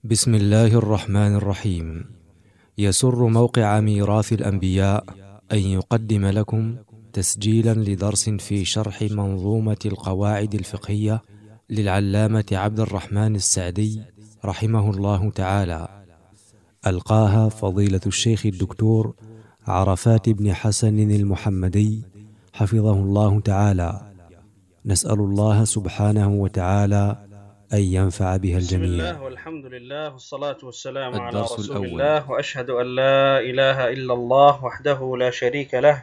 بسم الله الرحمن الرحيم. يسر موقع ميراث الأنبياء أن يقدم لكم تسجيلا لدرس في شرح منظومة القواعد الفقهية للعلامة عبد الرحمن السعدي رحمه الله تعالى، ألقاها فضيلة الشيخ الدكتور عرفات بن حسن المحمدي حفظه الله تعالى. نسأل الله سبحانه وتعالى أن ينفع بها الجميع. بسم الله والحمد لله والصلاة والسلام على الدرس رسول الأول. الله، وأشهد أن لا إله إلا الله وحده لا شريك له،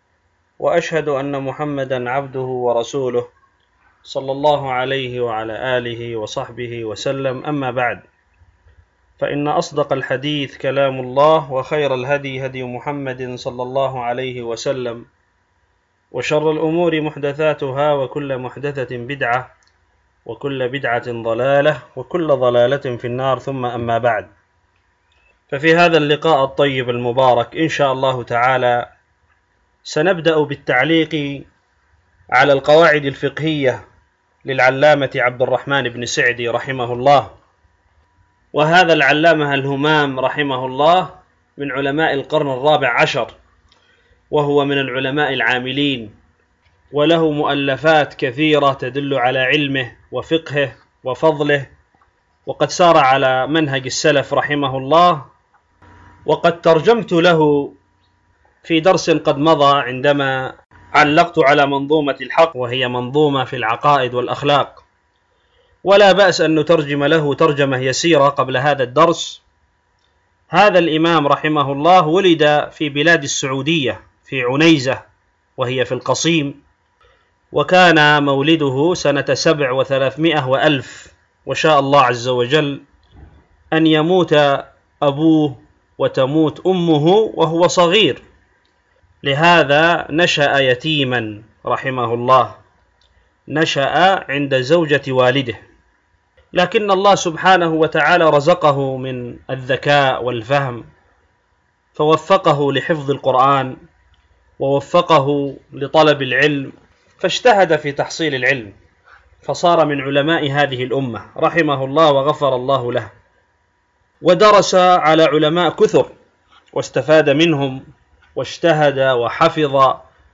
وأشهد أن محمدا عبده ورسوله صلى الله عليه وعلى آله وصحبه وسلم. أما بعد، فإن أصدق الحديث كلام الله، وخير الهدي هدي محمد صلى الله عليه وسلم، وشر الأمور محدثاتها، وكل محدثة بدعة، وكل بدعة ضلالة، وكل ضلالة في النار. ثم أما بعد، ففي هذا اللقاء الطيب المبارك إن شاء الله تعالى سنبدأ بالتعليق على القواعد الفقهية للعلامة عبد الرحمن بن سعدي رحمه الله. وهذا العلامة الهمام رحمه الله من علماء القرن الرابع عشر، وهو من العلماء العاملين، وله مؤلفات كثيرة تدل على علمه وفقهه وفضله، وقد سار على منهج السلف رحمه الله. وقد ترجمت له في درس قد مضى عندما علقت على منظومة الحق، وهي منظومة في العقائد والأخلاق، ولا بأس أن نترجم له ترجمة يسيرة قبل هذا الدرس. هذا الإمام رحمه الله ولد في بلاد السعودية في عنيزة، وهي في القصيم، وكان مولده سنة 700 وألف، وشاء الله عز وجل أن يموت أبوه وتموت أمه وهو صغير، لهذا نشأ يتيما رحمه الله، نشأ عند زوجة والده، لكن الله سبحانه وتعالى رزقه من الذكاء والفهم، فوفقه لحفظ القرآن، ووفقه لطلب العلم، فاجتهد في تحصيل العلم، فصار من علماء هذه الأمة رحمه الله وغفر الله له. ودرس على علماء كثر واستفاد منهم، واجتهد وحفظ،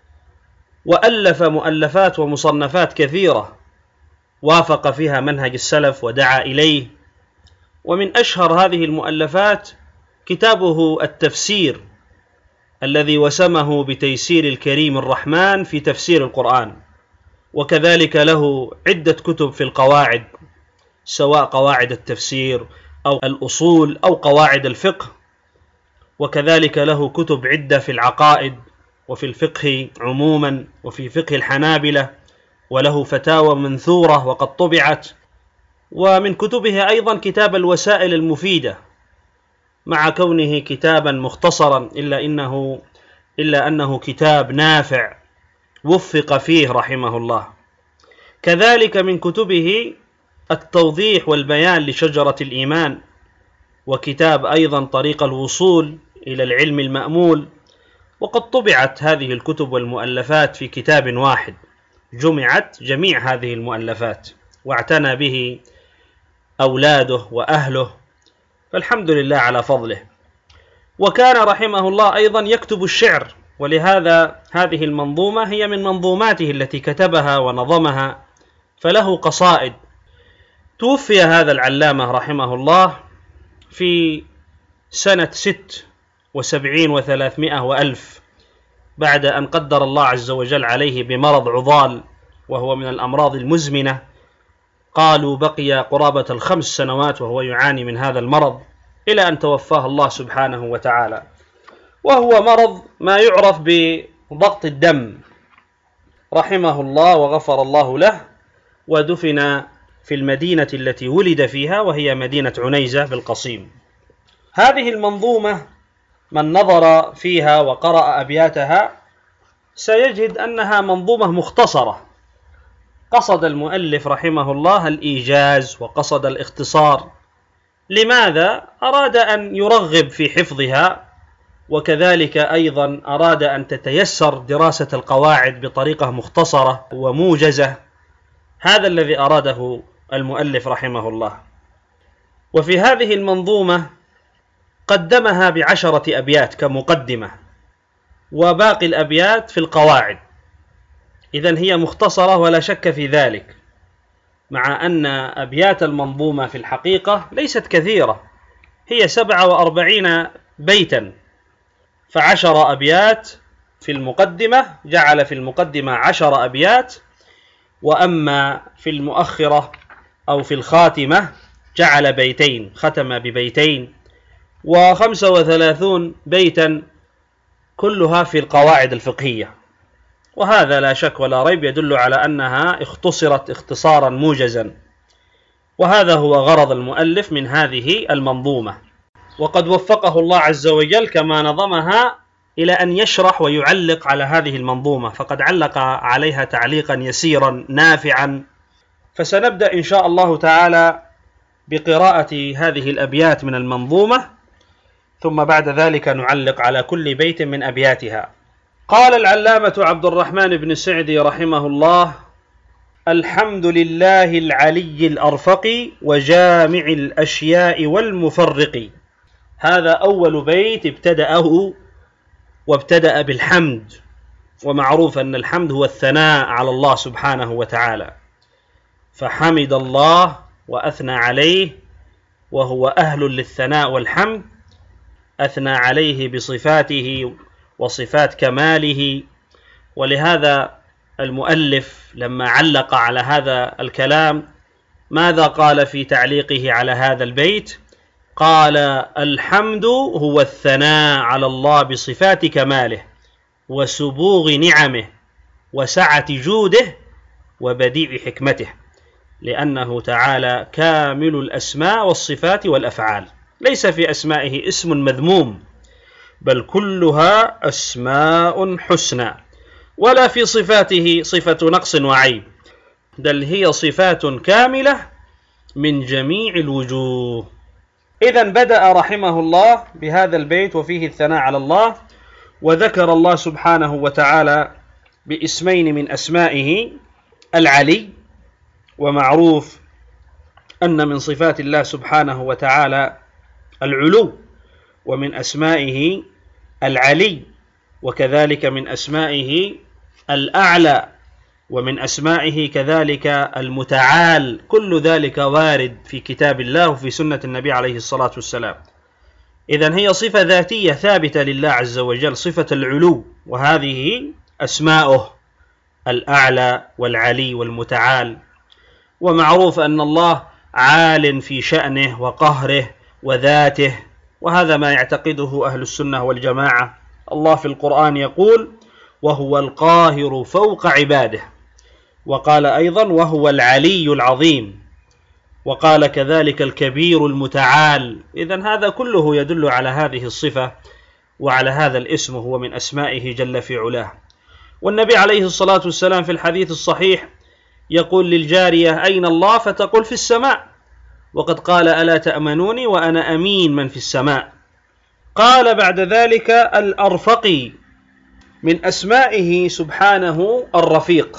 وألف مؤلفات ومصنفات كثيرة وافق فيها منهج السلف ودعا إليه. ومن أشهر هذه المؤلفات كتابه التفسير الذي وسمه بتيسير الكريم الرحمن في تفسير القرآن، وكذلك له عدة كتب في القواعد، سواء قواعد التفسير أو الأصول أو قواعد الفقه، وكذلك له كتب عدة في العقائد وفي الفقه عموما وفي فقه الحنابلة، وله فتاوى منثورة وقد طبعت. ومن كتبه أيضا كتاب الوسائل المفيدة، مع كونه كتابا مختصرا إلا أنه كتاب نافع وفق فيه رحمه الله. كذلك من كتبه التوضيح والبيان لشجرة الإيمان، وكتاب أيضا طريق الوصول إلى العلم المأمول، وقد طبعت هذه الكتب والمؤلفات في كتاب واحد، جمعت جميع هذه المؤلفات واعتنى به أولاده وأهله، فالحمد لله على فضله. وكان رحمه الله أيضا يكتب الشعر، ولهذا هذه المنظومة هي من منظوماته التي كتبها ونظمها، فله قصائد. توفي هذا العلامة رحمه الله في سنة 76 و300 وألف، بعد أن قدر الله عز وجل عليه بمرض عضال، وهو من الأمراض المزمنة. قالوا بقي قرابة 5 سنوات وهو يعاني من هذا المرض، إلى أن توفاه الله سبحانه وتعالى، وهو مرض ما يعرف بضغط الدم رحمه الله وغفر الله له. ودفن في المدينة التي ولد فيها، وهي مدينة عنيزة بالقصيم. هذه المنظومة من نظر فيها وقرأ أبياتها سيجد أنها منظومة مختصرة. قصد المؤلف رحمه الله الإيجاز وقصد الاختصار. لماذا؟ أراد أن يرغب في حفظها، وكذلك أيضا أراد أن تتيسر دراسة القواعد بطريقة مختصرة وموجزة. هذا الذي أراده المؤلف رحمه الله. وفي هذه المنظومة قدمها ب10 أبيات كمقدمة، وباقي الأبيات في القواعد. إذن هي مختصرة ولا شك في ذلك، مع أن أبيات المنظومة في الحقيقة ليست كثيرة، هي 47 بيتا، ف10 أبيات في المقدمة، جعل في المقدمة 10 أبيات، وأما في المؤخرة أو في الخاتمة جعل بيتين، ختم ببيتين، و35 بيتا كلها في القواعد الفقهية. وهذا لا شك ولا ريب يدل على أنها اختصرت اختصارا موجزا، وهذا هو غرض المؤلف من هذه المنظومة. وقد وفقه الله عز وجل كما نظمها إلى أن يشرح ويعلق على هذه المنظومة، فقد علق عليها تعليقا يسيرا نافعا. فسنبدأ إن شاء الله تعالى بقراءة هذه الأبيات من المنظومة، ثم بعد ذلك نعلق على كل بيت من أبياتها. قال العلامة عبد الرحمن بن سعدي رحمه الله: الحمد لله العلي الأرفق وجامع الأشياء والمفرق. هذا أول بيت ابتدأه، وابتدأ بالحمد، ومعروف أن الحمد هو الثناء على الله سبحانه وتعالى، فحمد الله وأثنى عليه، وهو أهل للثناء والحمد، أثنى عليه بصفاته وصفات كماله. ولهذا المؤلف لما علق على هذا الكلام ماذا قال في تعليقه على هذا البيت؟ قال: الحمد هو الثناء على الله بصفات كماله وسبوغ نعمه وسعة جوده وبديع حكمته، لأنه تعالى كامل الأسماء والصفات والأفعال، ليس في أسمائه اسم مذموم، بل كلها أسماء حسنى، ولا في صفاته صفة نقص وعيب، بل هي صفات كاملة من جميع الوجوه. إذن بدأ رحمه الله بهذا البيت وفيه الثناء على الله، وذكر الله سبحانه وتعالى باسمين من أسمائه العلي، ومعروف أن من صفات الله سبحانه وتعالى العلو، ومن أسمائه العلي، وكذلك من أسمائه الأعلى، ومن أسمائه كذلك المتعال. كل ذلك وارد في كتاب الله وفي سنة النبي عليه الصلاة والسلام. إذن هي صفة ذاتية ثابتة لله عز وجل، صفة العلو، وهذه أسماؤه الأعلى والعلي والمتعال. ومعروف أن الله عال في شأنه وقهره وذاته، وهذا ما يعتقده أهل السنة والجماعة. الله في القرآن يقول: وهو القاهر فوق عباده، وقال أيضا: وهو العلي العظيم، وقال كذلك الكبير المتعال. إذن هذا كله يدل على هذه الصفة وعلى هذا الاسم، هو من أسمائه جل في علاه. والنبي عليه الصلاة والسلام في الحديث الصحيح يقول للجارية: أين الله؟ فتقول: في السماء. وقد قال: ألا تأمنوني وأنا أمين من في السماء. قال بعد ذلك: الأرفقي، من أسمائه سبحانه الرفيق.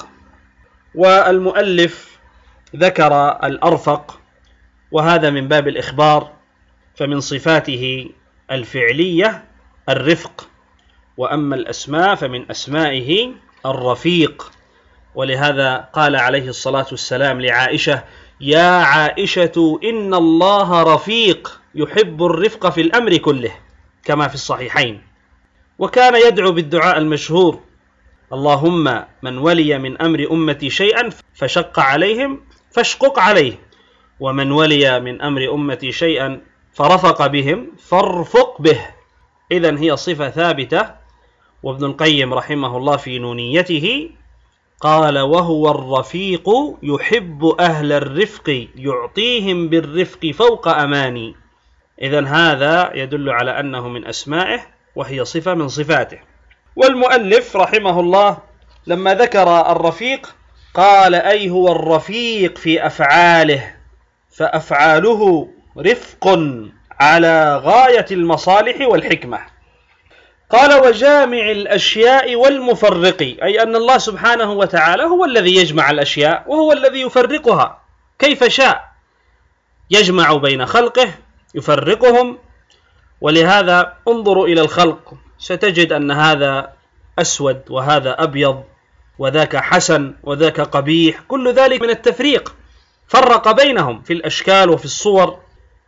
والمؤلف ذكر الأرفق، وهذا من باب الإخبار، فمن صفاته الفعلية الرفق، وأما الأسماء فمن أسمائه الرفيق. ولهذا قال عليه الصلاة والسلام لعائشة: يا عائشة إن الله رفيق يحب الرفق في الأمر كله، كما في الصحيحين. وكان يدعو بالدعاء المشهور: اللهم من ولي من أمر أمتي شيئا فشق عليهم فاشقق عليه، ومن ولي من أمر أمتي شيئا فرفق بهم فارفق به. إذن هي صفة ثابتة. وابن القيم رحمه الله في نونيته قال: وهو الرفيق يحب أهل الرفق يعطيهم بالرفق فوق أماني. إذن هذا يدل على أنه من أسمائه، وهي صفة من صفاته. والمؤلف رحمه الله لما ذكر الرفيق قال: أي هو الرفيق في أفعاله، فأفعاله رفق على غاية المصالح والحكمة. قال: وجامع الأشياء والمفرق، أي أن الله سبحانه وتعالى هو الذي يجمع الأشياء، وهو الذي يفرقها كيف شاء. يجمع بين خلقه يفرقهم. ولهذا انظروا إلى الخلق، ستجد أن هذا أسود وهذا أبيض وذاك حسن وذاك قبيح، كل ذلك من التفريق، فرق بينهم في الأشكال وفي الصور.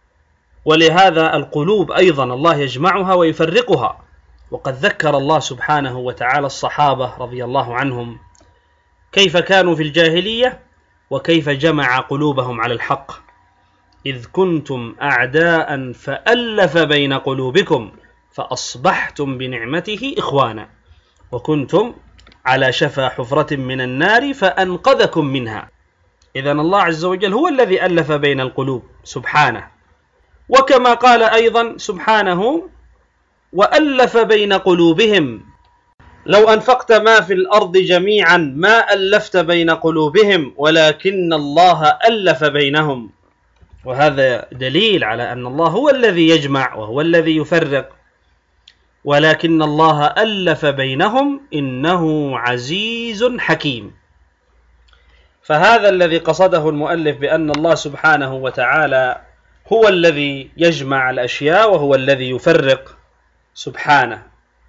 ولهذا القلوب أيضا الله يجمعها ويفرقها. وقد ذكر الله سبحانه وتعالى الصحابة رضي الله عنهم كيف كانوا في الجاهلية وكيف جمع قلوبهم على الحق. إذ كنتم أعداء فألف بين قلوبكم فأصبحتم بنعمته إخوانا وكنتم على شفا حفرة من النار فأنقذكم منها. إذن الله عز وجل هو الذي ألف بين القلوب سبحانه. وكما قال أيضا سبحانه: وألف بين قلوبهم لو أنفقت ما في الأرض جميعا ما ألفت بين قلوبهم ولكن الله ألف بينهم. وهذا دليل على أن الله هو الذي يجمع وهو الذي يفرق، ولكن الله ألف بينهم إنه عزيز حكيم. فهذا الذي قصده المؤلف بأن الله سبحانه وتعالى هو الذي يجمع الأشياء وهو الذي يفرق سبحانه.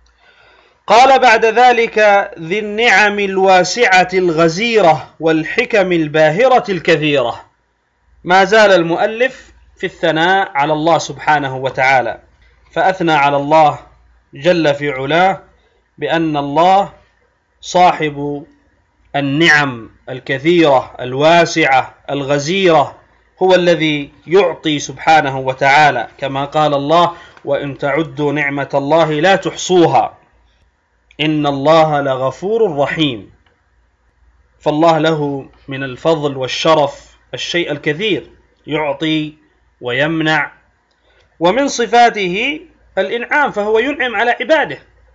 قال بعد ذلك: ذي النعم الواسعة الغزيرة والحكم الباهرة الكثيرة. ما زال المؤلف في الثناء على الله سبحانه وتعالى، فأثنى على الله جل في علاه بأن الله صاحب النعم الكثيرة الواسعة الغزيرة، هو الذي يعطي سبحانه وتعالى، كما قال الله: وإن تعدوا نعمة الله لا تحصوها إن الله لغفور رحيم. فالله له من الفضل والشرف الشيء الكثير، يعطي ويمنع. ومن صفاته الإنعام، فهو ينعم على عباده.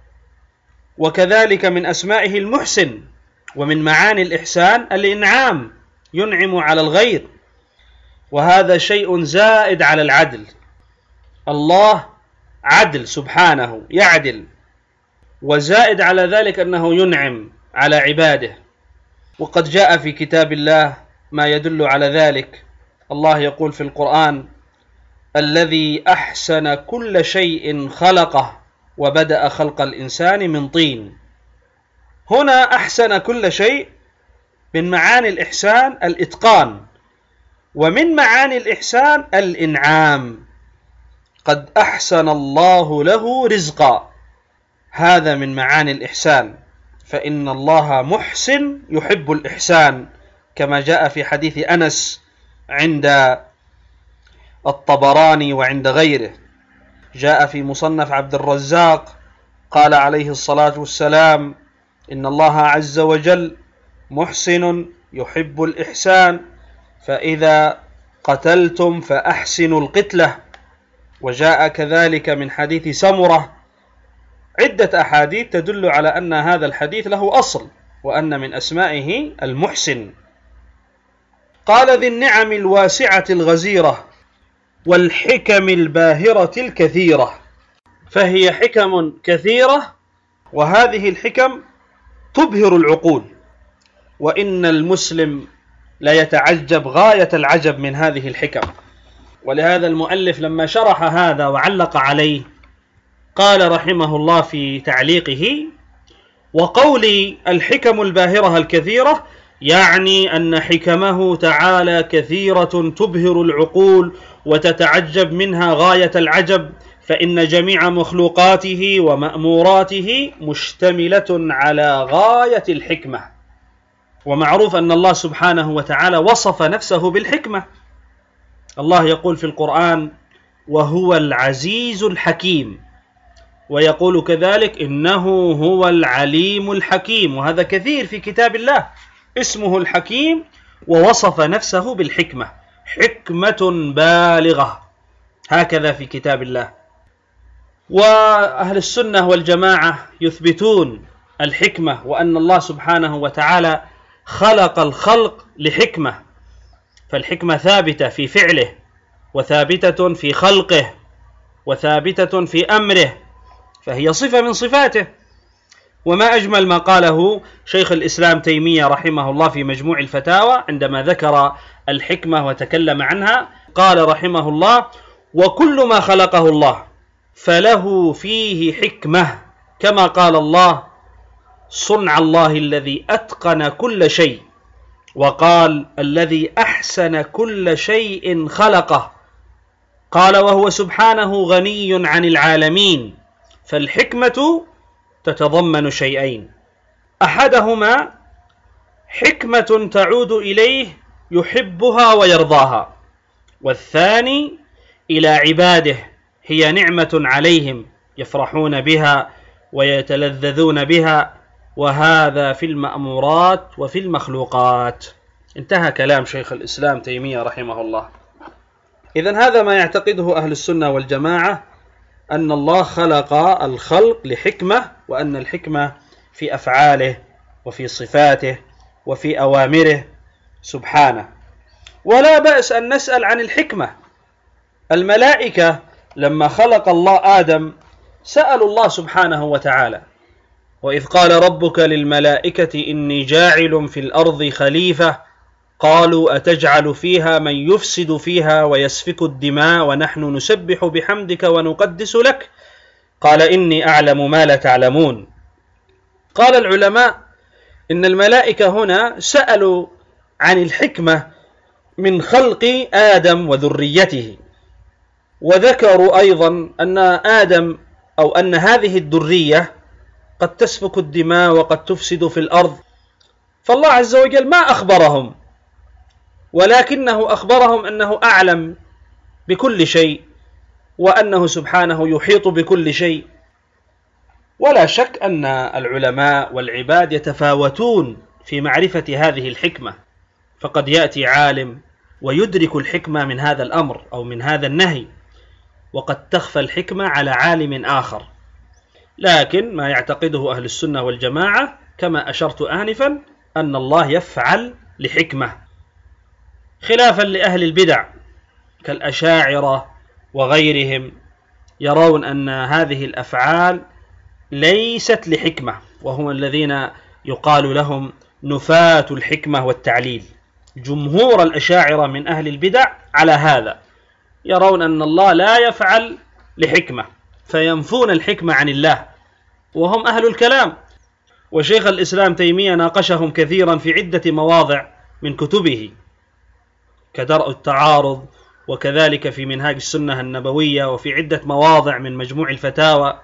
وكذلك من أسمائه المحسن، ومن معاني الإحسان الإنعام، ينعم على الغير، وهذا شيء زائد على العدل. الله عدل سبحانه، يعدل، وزائد على ذلك أنه ينعم على عباده. وقد جاء في كتاب الله ما يدل على ذلك. الله يقول في القرآن: الذي أحسن كل شيء خلقه وبدأ خلق الإنسان من طين. هنا أحسن كل شيء، من معاني الإحسان الإتقان، ومن معاني الإحسان الإنعام. قد أحسن الله له رزقا، هذا من معاني الإحسان، فإن الله محسن يحب الإحسان، كما جاء في حديث أنس عند الطبراني وعند غيره. جاء في مصنف عبد الرزاق قال عليه الصلاة والسلام: إن الله عز وجل محسن يحب الإحسان، فإذا قتلتم فأحسنوا القتلة. وجاء كذلك من حديث سمرة عدة أحاديث تدل على أن هذا الحديث له أصل، وأن من أسمائه المحسن. قال: ذي النعم الواسعة الغزيرة والحكم الباهرة الكثيرة. فهي حكم كثيرة، وهذه الحكم تبهر العقول، وإن المسلم لا يتعجب غاية العجب من هذه الحكم. ولهذا المؤلف لما شرح هذا وعلق عليه قال رحمه الله في تعليقه: وقولي الحكم الباهرة الكثيرة يعني أن حكمه تعالى كثيرة تبهر العقول وتتعجب منها غاية العجب، فإن جميع مخلوقاته ومأموراته مشتملة على غاية الحكمة. ومعروف أن الله سبحانه وتعالى وصف نفسه بالحكمة. الله يقول في القرآن: وهو العزيز الحكيم، ويقول كذلك: إنه هو العليم الحكيم. وهذا كثير في كتاب الله، اسمه الحكيم ووصف نفسه بالحكمة، حكمة بالغة، هكذا في كتاب الله. وأهل السنة والجماعة يثبتون الحكمة، وأن الله سبحانه وتعالى خلق الخلق لحكمة، فالحكمة ثابتة في فعله، وثابتة في خلقه، وثابتة في أمره، فهي صفة من صفاته. وما أجمل ما قاله شيخ الإسلام تيمية رحمه الله في مجموع الفتاوى عندما ذكر الحكمة وتكلم عنها، قال رحمه الله: وكل ما خلقه الله فله فيه حكمة، كما قال الله: صنع الله الذي أتقن كل شيء، وقال: الذي أحسن كل شيء خلقه، قال: وهو سبحانه غني عن العالمين. فالحكمة تتضمن شيئين: أحدهما حكمة تعود إليه يحبها ويرضاها، والثاني إلى عباده، هي نعمة عليهم يفرحون بها ويتلذذون بها، وهذا في المأمورات وفي المخلوقات. انتهى كلام شيخ الإسلام تيمية رحمه الله. إذن هذا ما يعتقده أهل السنة والجماعة، أن الله خلق الخلق لحكمة، وأن الحكمة في أفعاله وفي صفاته وفي أوامره سبحانه. ولا بأس أن نسأل عن الحكمة. الملائكة لما خلق الله آدم سألوا الله سبحانه وتعالى: وإذ قال ربك للملائكة إني جاعل في الأرض خليفة قالوا أتجعل فيها من يفسد فيها ويسفك الدماء ونحن نسبح بحمدك ونقدس لك قال إني أعلم ما لا تعلمون. قال العلماء إن الملائكة هنا سألوا عن الحكمة من خلق آدم وذريته، وذكروا أيضا أن آدم أو أن هذه الذرية قد تسفك الدماء وقد تفسد في الأرض، فالله عز وجل ما أخبرهم، ولكنه أخبرهم أنه أعلم بكل شيء، وأنه سبحانه يحيط بكل شيء. ولا شك أن العلماء والعباد يتفاوتون في معرفة هذه الحكمة، فقد يأتي عالم ويدرك الحكمة من هذا الأمر أو من هذا النهي، وقد تخفى الحكمة على عالم آخر. لكن ما يعتقده أهل السنة والجماعة كما أشرت آنفا أن الله يفعل لحكمة، خلافا لأهل البدع كالأشاعرة وغيرهم، يرون أن هذه الأفعال ليست لحكمة، وهم الذين يقال لهم نفاة الحكمة والتعليل. جمهور الأشاعرة من أهل البدع على هذا، يرون أن الله لا يفعل لحكمة، فينفون الحكمة عن الله، وهم أهل الكلام. وشيخ الإسلام تيمية ناقشهم كثيرا في عدة مواضع من كتبه كدرء التعارض، وكذلك في منهاج السنة النبوية، وفي عدة مواضع من مجموع الفتاوى.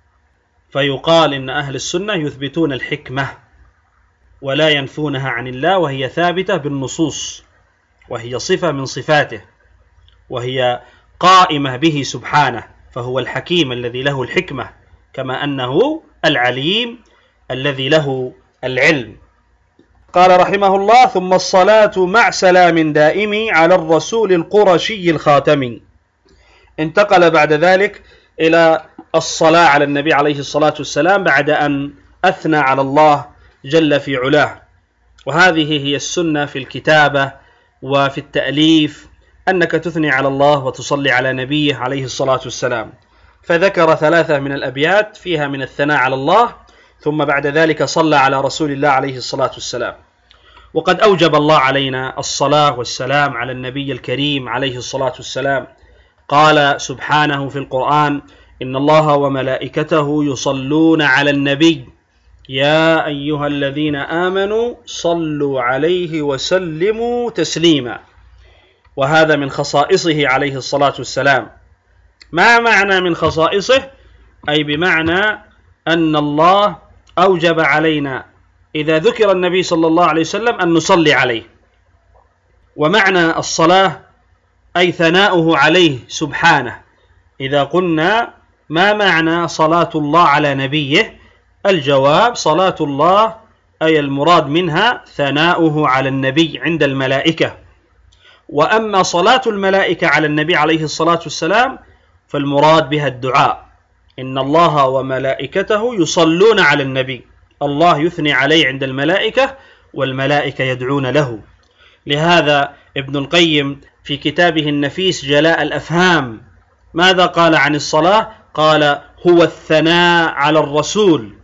فيقال إن أهل السنة يثبتون الحكمة ولا ينفونها عن الله، وهي ثابتة بالنصوص، وهي صفة من صفاته، وهي قائمة به سبحانه، فهو الحكيم الذي له الحكمة، كما أنه العليم الذي له العلم. قال رحمه الله: ثم الصلاة مع سلام دائم على الرسول القرشي الخاتم. انتقل بعد ذلك إلى الصلاة على النبي عليه الصلاة والسلام بعد أن أثنى على الله جل في علاه. وهذه هي السنة في الكتابة وفي التأليف، أنك تثني على الله وتصلي على نبيه عليه الصلاة والسلام. فذكر 3 من الأبيات فيها من الثناء على الله، ثم بعد ذلك صلى على رسول الله عليه الصلاة والسلام. وقد أوجب الله علينا الصلاة والسلام على النبي الكريم عليه الصلاة والسلام. قال سبحانه في القرآن: إن الله وملائكته يصلون على النبي يا أيها الذين آمنوا صلوا عليه وسلموا تسليما. وهذا من خصائصه عليه الصلاة والسلام. ما معنى من خصائصه؟ أي بمعنى أن الله أوجب علينا إذا ذكر النبي صلى الله عليه وسلم أن نصلي عليه. ومعنى الصلاة أي ثناؤه عليه سبحانه. إذا قلنا ما معنى صلاة الله على نبيه؟ الجواب: صلاة الله أي المراد منها ثناؤه على النبي عند الملائكة. وأما صلاة الملائكة على النبي عليه الصلاة والسلام فالمراد بها الدعاء. إن الله وملائكته يصلون على النبي، الله يثني عليه عند الملائكة والملائكة يدعون له. لهذا ابن القيم في كتابه النفيس جلاء الأفهام ماذا قال عن الصلاة؟ قال: هو الثناء على الرسول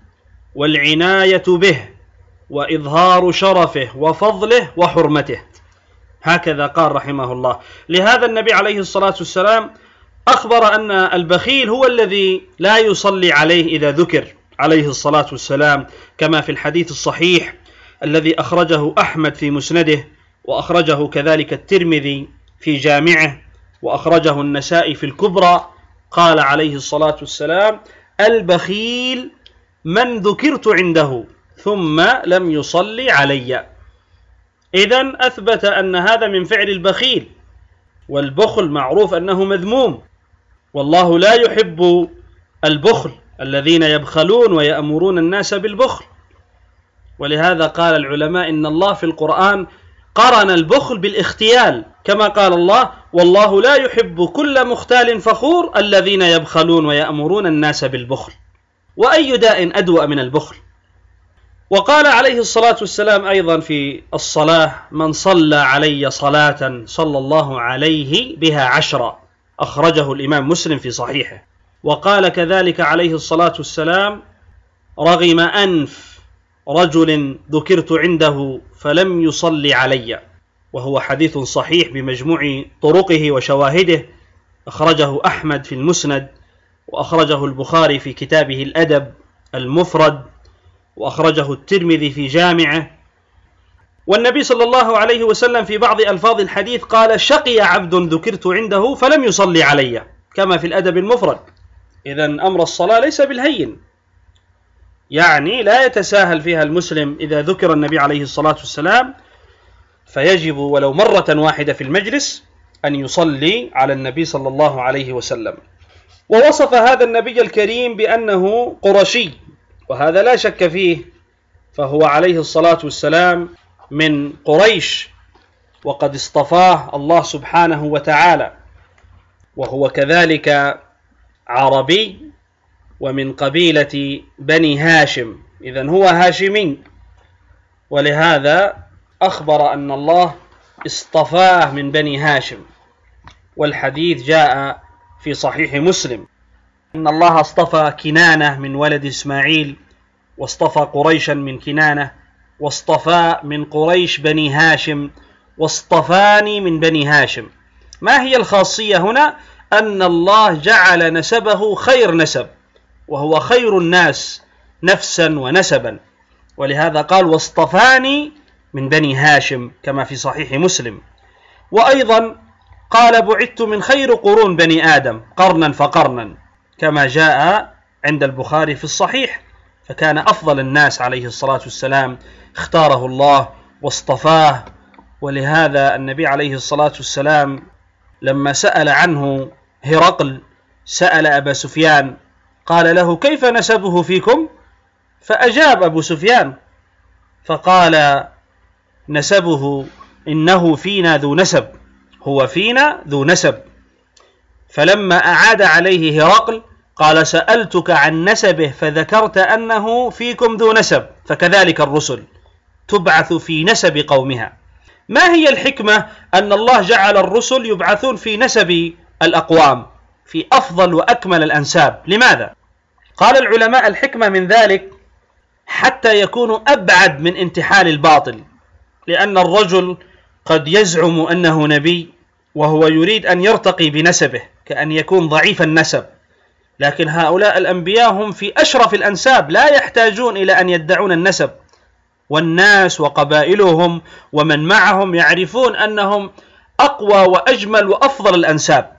والعناية به وإظهار شرفه وفضله وحرمته. هكذا قال رحمه الله. لهذا النبي عليه الصلاة والسلام أخبر أن البخيل هو الذي لا يصلي عليه إذا ذكر عليه الصلاة والسلام، كما في الحديث الصحيح الذي أخرجه أحمد في مسنده، وأخرجه كذلك الترمذي في جامعه، وأخرجه النسائي في الكبرى. قال عليه الصلاة والسلام: البخيل من ذكرت عنده ثم لم يصلي علي. إذن أثبت أن هذا من فعل البخيل، والبخل معروف أنه مذموم، والله لا يحب البخل، الذين يبخلون ويأمرون الناس بالبخل. ولهذا قال العلماء إن الله في القرآن قرن البخل بالاختيال، كما قال الله: والله لا يحب كل مختال فخور الذين يبخلون ويأمرون الناس بالبخل. وأي داء أدوأ من البخل؟ وقال عليه الصلاة والسلام أيضا في الصلاة: من صلى علي صلاة صلى الله عليه بها 10. أخرجه الإمام مسلم في صحيحه. وقال كذلك عليه الصلاة والسلام: رغم أنف رجل ذكرت عنده فلم يصلي علي. وهو حديث صحيح بمجموع طرقه وشواهده، أخرجه أحمد في المسند، وأخرجه البخاري في كتابه الأدب المفرد، وأخرجه الترمذي في جامعه. والنبي صلى الله عليه وسلم في بعض ألفاظ الحديث قال: شقي عبد ذكرت عنده فلم يصلي علي، كما في الأدب المفرد. إذن أمر الصلاة ليس بالهين، يعني لا يتساهل فيها المسلم. إذا ذكر النبي عليه الصلاة والسلام فيجب ولو مرة واحدة في المجلس أن يصلي على النبي صلى الله عليه وسلم. ووصف هذا النبي الكريم بأنه قرشي، وهذا لا شك فيه، فهو عليه الصلاة والسلام من قريش، وقد اصطفاه الله سبحانه وتعالى، وهو كذلك عربي ومن قبيلة بني هاشم، إذن هو هاشمي. ولهذا أخبر أن الله اصطفاه من بني هاشم. والحديث جاء في صحيح مسلم أن الله اصطفى كنانة من ولد إسماعيل، واصطفى قريشا من كنانة، واصطفى من قريش بني هاشم، واصطفاني من بني هاشم. ما هي الخاصية هنا؟ أن الله جعل نسبه خير نسب، وهو خير الناس نفسا ونسبا. ولهذا قال: واصطفاني من بني هاشم، كما في صحيح مسلم. وأيضا قال: بعثت من خير قرون بني آدم قرنا فقرنا، كما جاء عند البخاري في الصحيح. فكان أفضل الناس عليه الصلاة والسلام، اختاره الله واصطفاه. ولهذا النبي عليه الصلاة والسلام لما سأل عنه هرقل، سأل أبا سفيان قال له: كيف نسبه فيكم؟ فأجاب أبو سفيان فقال: نسبه إنه فينا ذو نسب، هو فينا ذو نسب. فلما أعاد عليه هرقل قال: سألتك عن نسبه فذكرت أنه فيكم ذو نسب، فكذلك الرسل تبعث في نسب قومها. ما هي الحكمة أن الله جعل الرسل يبعثون في نسب الأقوام، في أفضل وأكمل الأنساب؟ لماذا؟ قال العلماء: الحكمة من ذلك حتى يكونوا أبعد من انتحال الباطل، لأن الرجل قد يزعم أنه نبي وهو يريد أن يرتقي بنسبه، كأن يكون ضعيف النسب، لكن هؤلاء الأنبياء هم في أشرف الأنساب، لا يحتاجون إلى أن يدعون النسب، والناس وقبائلهم ومن معهم يعرفون أنهم أقوى وأجمل وأفضل الأنساب،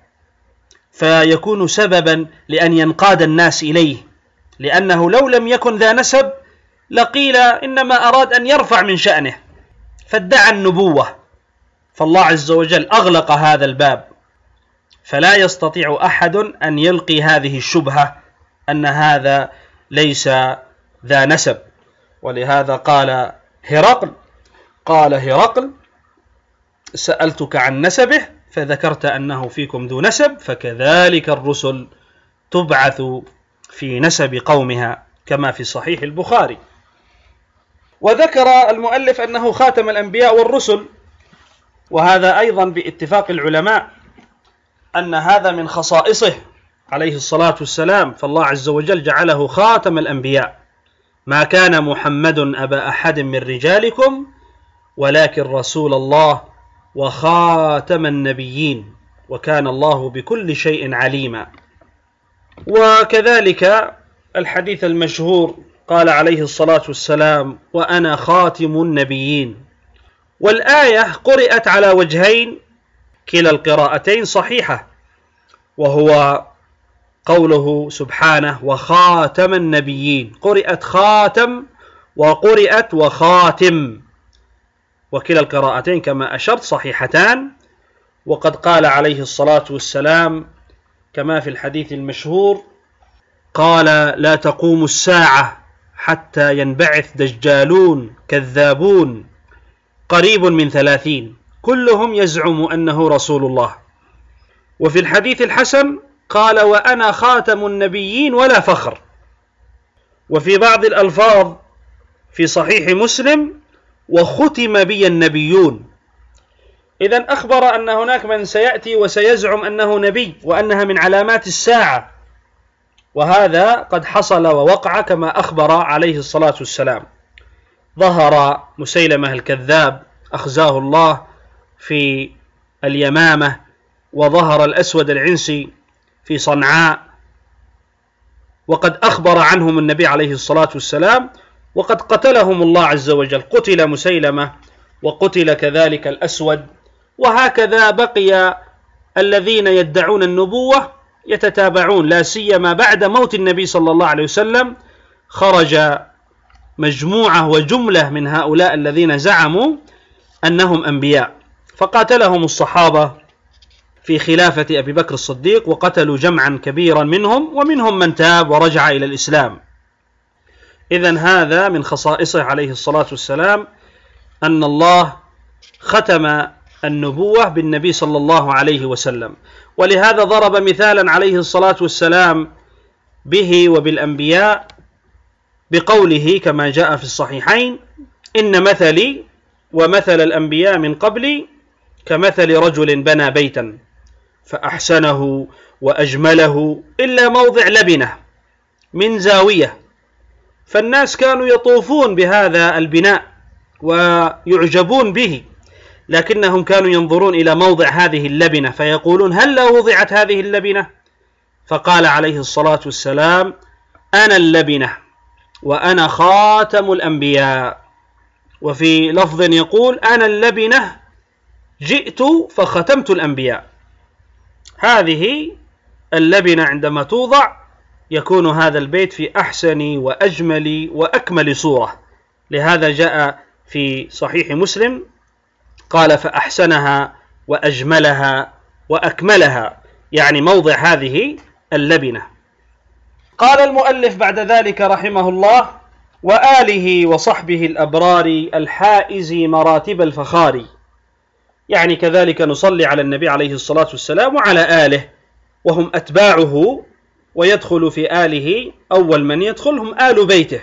فيكون سببا لأن ينقاد الناس إليه، لأنه لو لم يكن ذا نسب لقيل إنما أراد أن يرفع من شأنه فادعى النبوة. فالله عز وجل أغلق هذا الباب، فلا يستطيع أحد أن يلقي هذه الشبهة أن هذا ليس ذا نسب. ولهذا قال هرقل: سألتك عن نسبه فذكرت أنه فيكم ذو نسب، فكذلك الرسل تبعث في نسب قومها، كما في صحيح البخاري. وذكر المؤلف أنه خاتم الأنبياء والرسل، وهذا أيضا باتفاق العلماء أن هذا من خصائصه عليه الصلاة والسلام، فالله عز وجل جعله خاتم الأنبياء: ما كان محمد أبا أحد من رجالكم ولكن رسول الله وخاتم النبيين، وكان الله بكل شيء عليما. وكذلك الحديث المشهور قال عليه الصلاة والسلام: وأنا خاتم النبيين. والآية قرأت على وجهين، كلا القراءتين صحيحة، وهو قوله سبحانه: وخاتم النبيين، قرأت خاتم وقرأت وخاتم، وكلا القراءتين كما أشرت صحيحتان. وقد قال عليه الصلاة والسلام كما في الحديث المشهور، قال: لا تقوم الساعة حتى ينبعث دجالون كذابون قريب من 30 كلهم يزعم أنه رسول الله. وفي الحديث الحسن قال: وأنا خاتم النبيين ولا فخر. وفي بعض الألفاظ في صحيح مسلم: وختم بي النبيون. إذن أخبر أن هناك من سيأتي وسيزعم أنه نبي، وأنها من علامات الساعة، وهذا قد حصل ووقع كما أخبر عليه الصلاة والسلام. ظهر مسيلمة الكذاب أخزاه الله في اليمامة، وظهر الأسود العنسي في صنعاء، وقد أخبر عنهم النبي عليه الصلاة والسلام، وقد قتلهم الله عز وجل، قتل مسيلمة وقتل كذلك الأسود. وهكذا بقي الذين يدعون النبوة يتتابعون، لا سيما بعد موت النبي صلى الله عليه وسلم خرج مجموعة وجملة من هؤلاء الذين زعموا أنهم أنبياء، فقاتلهم الصحابة في خلافة أبي بكر الصديق، وقتلوا جمعا كبيرا منهم، ومنهم من تاب ورجع إلى الإسلام. إذن هذا من خصائصه عليه الصلاة والسلام، أن الله ختم النبوة بالنبي صلى الله عليه وسلم. ولهذا ضرب مثالا عليه الصلاة والسلام به وبالأنبياء بقوله كما جاء في الصحيحين: إن مثلي ومثل الأنبياء من قبلي كمثل رجل بنى بيتا فأحسنه وأجمله إلا موضع لبنة من زاوية، فالناس كانوا يطوفون بهذا البناء ويعجبون به، لكنهم كانوا ينظرون إلى موضع هذه اللبنة فيقولون: هل لا وضعت هذه اللبنة؟ فقال عليه الصلاة والسلام: أنا اللبنة وأنا خاتم الأنبياء. وفي لفظ يقول: أنا اللبنة جئت فختمت الأنبياء. هذه اللبنة عندما توضع يكون هذا البيت في أحسن وأجمل وأكمل صورة. لهذا جاء في صحيح مسلم قال: فأحسنها وأجملها وأكملها، يعني موضع هذه اللبنة. قال المؤلف بعد ذلك رحمه الله: وآله وصحبه الأبرار الحائز مراتب الفخار. يعني كذلك نصلي على النبي عليه الصلاة والسلام وعلى آله، وهم أتباعه، ويدخل في آله أول من يدخل هم آل بيته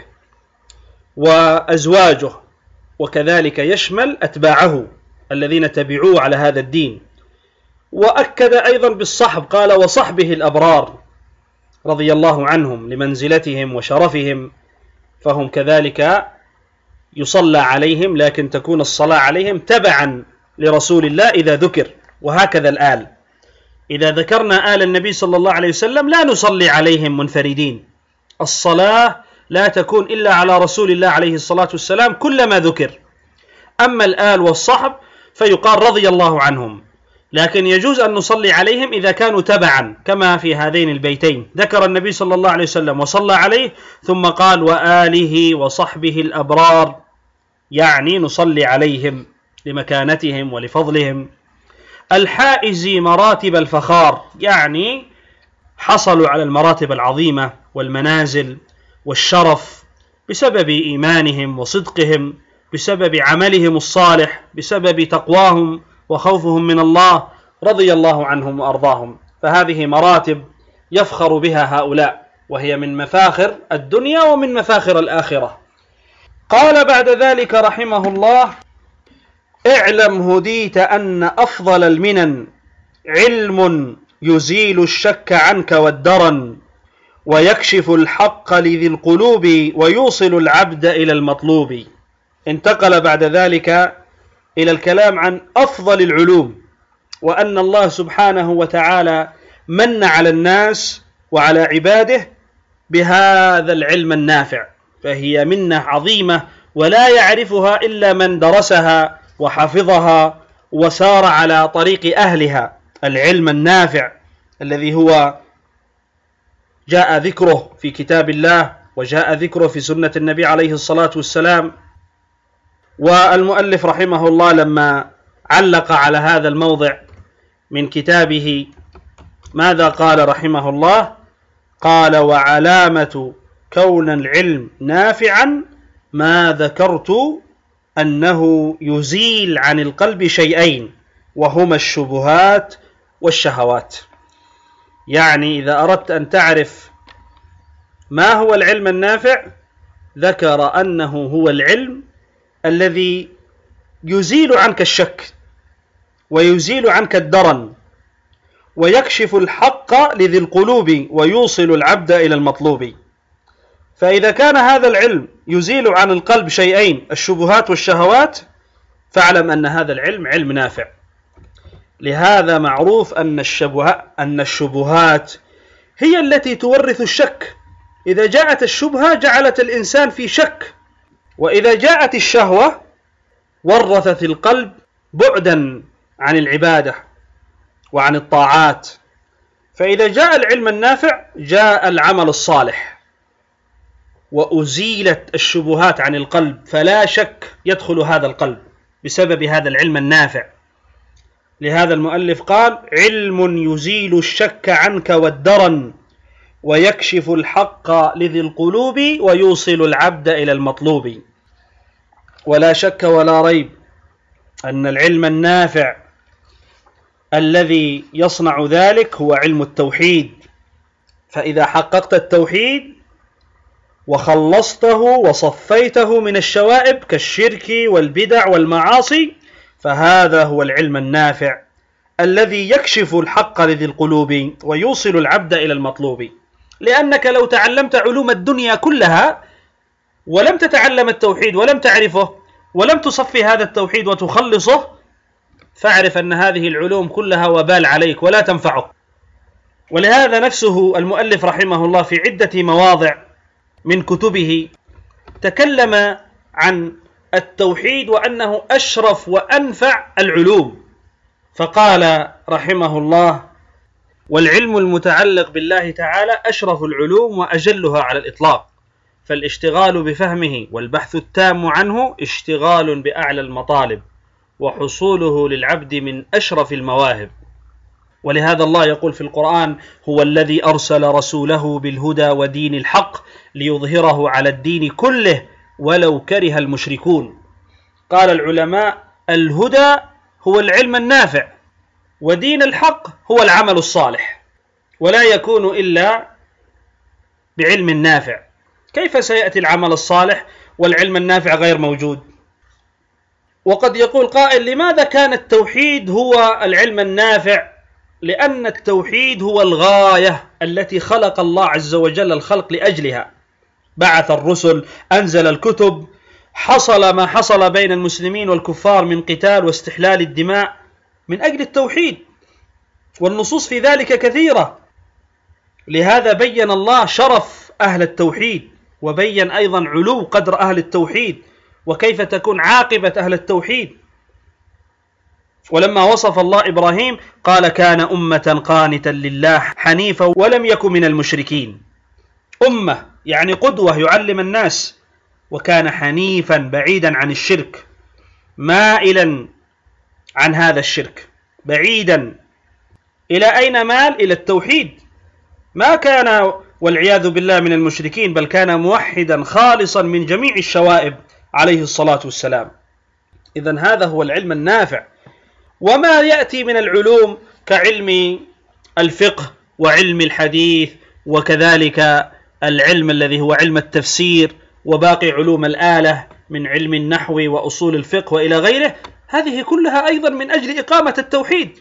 وأزواجه، وكذلك يشمل أتباعه الذين تبعوه على هذا الدين. وأكد أيضا بالصحب، قال: وصحبه الأبرار رضي الله عنهم لمنزلتهم وشرفهم، فهم كذلك يصلى عليهم، لكن تكون الصلاة عليهم تبعا لرسول الله إذا ذكر. وهكذا الآل، إذا ذكرنا آل النبي صلى الله عليه وسلم لا نصلي عليهم منفردين، الصلاة لا تكون إلا على رسول الله عليه الصلاة والسلام كلما ذكر. أما الآل والصحب فيقال رضي الله عنهم، لكن يجوز أن نصلي عليهم إذا كانوا تبعا، كما في هذين البيتين، ذكر النبي صلى الله عليه وسلم وصلى عليه ثم قال: وآله وصحبه الأبرار، يعني نصلي عليهم لمكانتهم ولفضلهم. الحائز مراتب الفخار، يعني حصلوا على المراتب العظيمة والمنازل والشرف بسبب إيمانهم وصدقهم، بسبب عملهم الصالح، بسبب تقواهم وخوفهم من الله، رضي الله عنهم وأرضاهم. فهذه مراتب يفخر بها هؤلاء، وهي من مفاخر الدنيا ومن مفاخر الآخرة. قال بعد ذلك رحمه الله: اعلم هديت أن أفضل المنن علم يزيل الشك عنك والدرن، ويكشف الحق لذي القلوب، ويوصل العبد إلى المطلوب. انتقل بعد ذلك إلى الكلام عن أفضل العلوم، وأن الله سبحانه وتعالى من على الناس وعلى عباده بهذا العلم النافع، فهي منة عظيمة ولا يعرفها إلا من درسها وحفظها وسار على طريق أهلها. العلم النافع الذي هو جاء ذكره في كتاب الله وجاء ذكره في سنة النبي عليه الصلاة والسلام. والمؤلف رحمه الله لما علق على هذا الموضع من كتابه ماذا قال رحمه الله؟ قال: وعلامة كون العلم نافعا ما ذكرت أنه يزيل عن القلب شيئين وهما الشبهات والشهوات. يعني إذا أردت أن تعرف ما هو العلم النافع، ذكر أنه هو العلم الذي يزيل عنك الشك ويزيل عنك الدرن ويكشف الحق لذي القلوب ويوصل العبد إلى المطلوب. فإذا كان هذا العلم يزيل عن القلب شيئين، الشبهات والشهوات، فاعلم أن هذا العلم علم نافع. لهذا معروف أن الشبهات هي التي تورث الشك. إذا جاءت الشبهة جعلت الإنسان في شك، وإذا جاءت الشهوة ورثت القلب بعدا عن العبادة وعن الطاعات. فإذا جاء العلم النافع جاء العمل الصالح وأزيلت الشبهات عن القلب، فلا شك يدخل هذا القلب بسبب هذا العلم النافع. لهذا المؤلف قال: علم يزيل الشك عنك والدرن ويكشف الحق لذي القلوب ويوصل العبد إلى المطلوب. ولا شك ولا ريب أن العلم النافع الذي يصنع ذلك هو علم التوحيد. فإذا حققت التوحيد وخلصته وصفيته من الشوائب كالشرك والبدع والمعاصي، فهذا هو العلم النافع الذي يكشف الحق لذي القلوب ويوصل العبد إلى المطلوب. لأنك لو تعلمت علوم الدنيا كلها ولم تتعلم التوحيد ولم تعرفه ولم تصفي هذا التوحيد وتخلصه، فاعرف أن هذه العلوم كلها وبال عليك ولا تنفعك. ولهذا نفسه المؤلف رحمه الله في عدة مواضع من كتبه تكلم عن التوحيد وأنه أشرف وأنفع العلوم، فقال رحمه الله: والعلم المتعلق بالله تعالى أشرف العلوم وأجلها على الإطلاق، فالاشتغال بفهمه والبحث التام عنه اشتغال بأعلى المطالب، وحصوله للعبد من أشرف المواهب. ولهذا الله يقول في القرآن: هو الذي أرسل رسوله بالهدى ودين الحق ليظهره على الدين كله ولو كره المشركون. قال العلماء: الهدى هو العلم النافع، ودين الحق هو العمل الصالح، ولا يكون إلا بعلم نافع. كيف سيأتي العمل الصالح والعلم النافع غير موجود؟ وقد يقول قائل: لماذا كان التوحيد هو العلم النافع؟ لأن التوحيد هو الغاية التي خلق الله عز وجل الخلق لأجلها. بعث الرسل، أنزل الكتب، حصل ما حصل بين المسلمين والكفار من قتال واستحلال الدماء من أجل التوحيد، والنصوص في ذلك كثيرة. لهذا بين الله شرف أهل التوحيد، وبين أيضا علو قدر أهل التوحيد وكيف تكون عاقبة أهل التوحيد. ولما وصف الله إبراهيم قال: كان أمة قانتا لله حنيفا ولم يكن من المشركين. أمة يعني قدوة يعلم الناس، وكان حنيفا بعيدا عن الشرك، مائلا عن هذا الشرك، بعيدا. إلى أين مال؟ إلى التوحيد. ما كان والعياذ بالله من المشركين، بل كان موحدا خالصا من جميع الشوائب عليه الصلاة والسلام. إذن هذا هو العلم النافع. وما يأتي من العلوم كعلم الفقه وعلم الحديث، وكذلك العلم الذي هو علم التفسير، وباقي علوم الآلة من علم النحو وأصول الفقه وإلى غيره، هذه كلها أيضا من أجل إقامة التوحيد.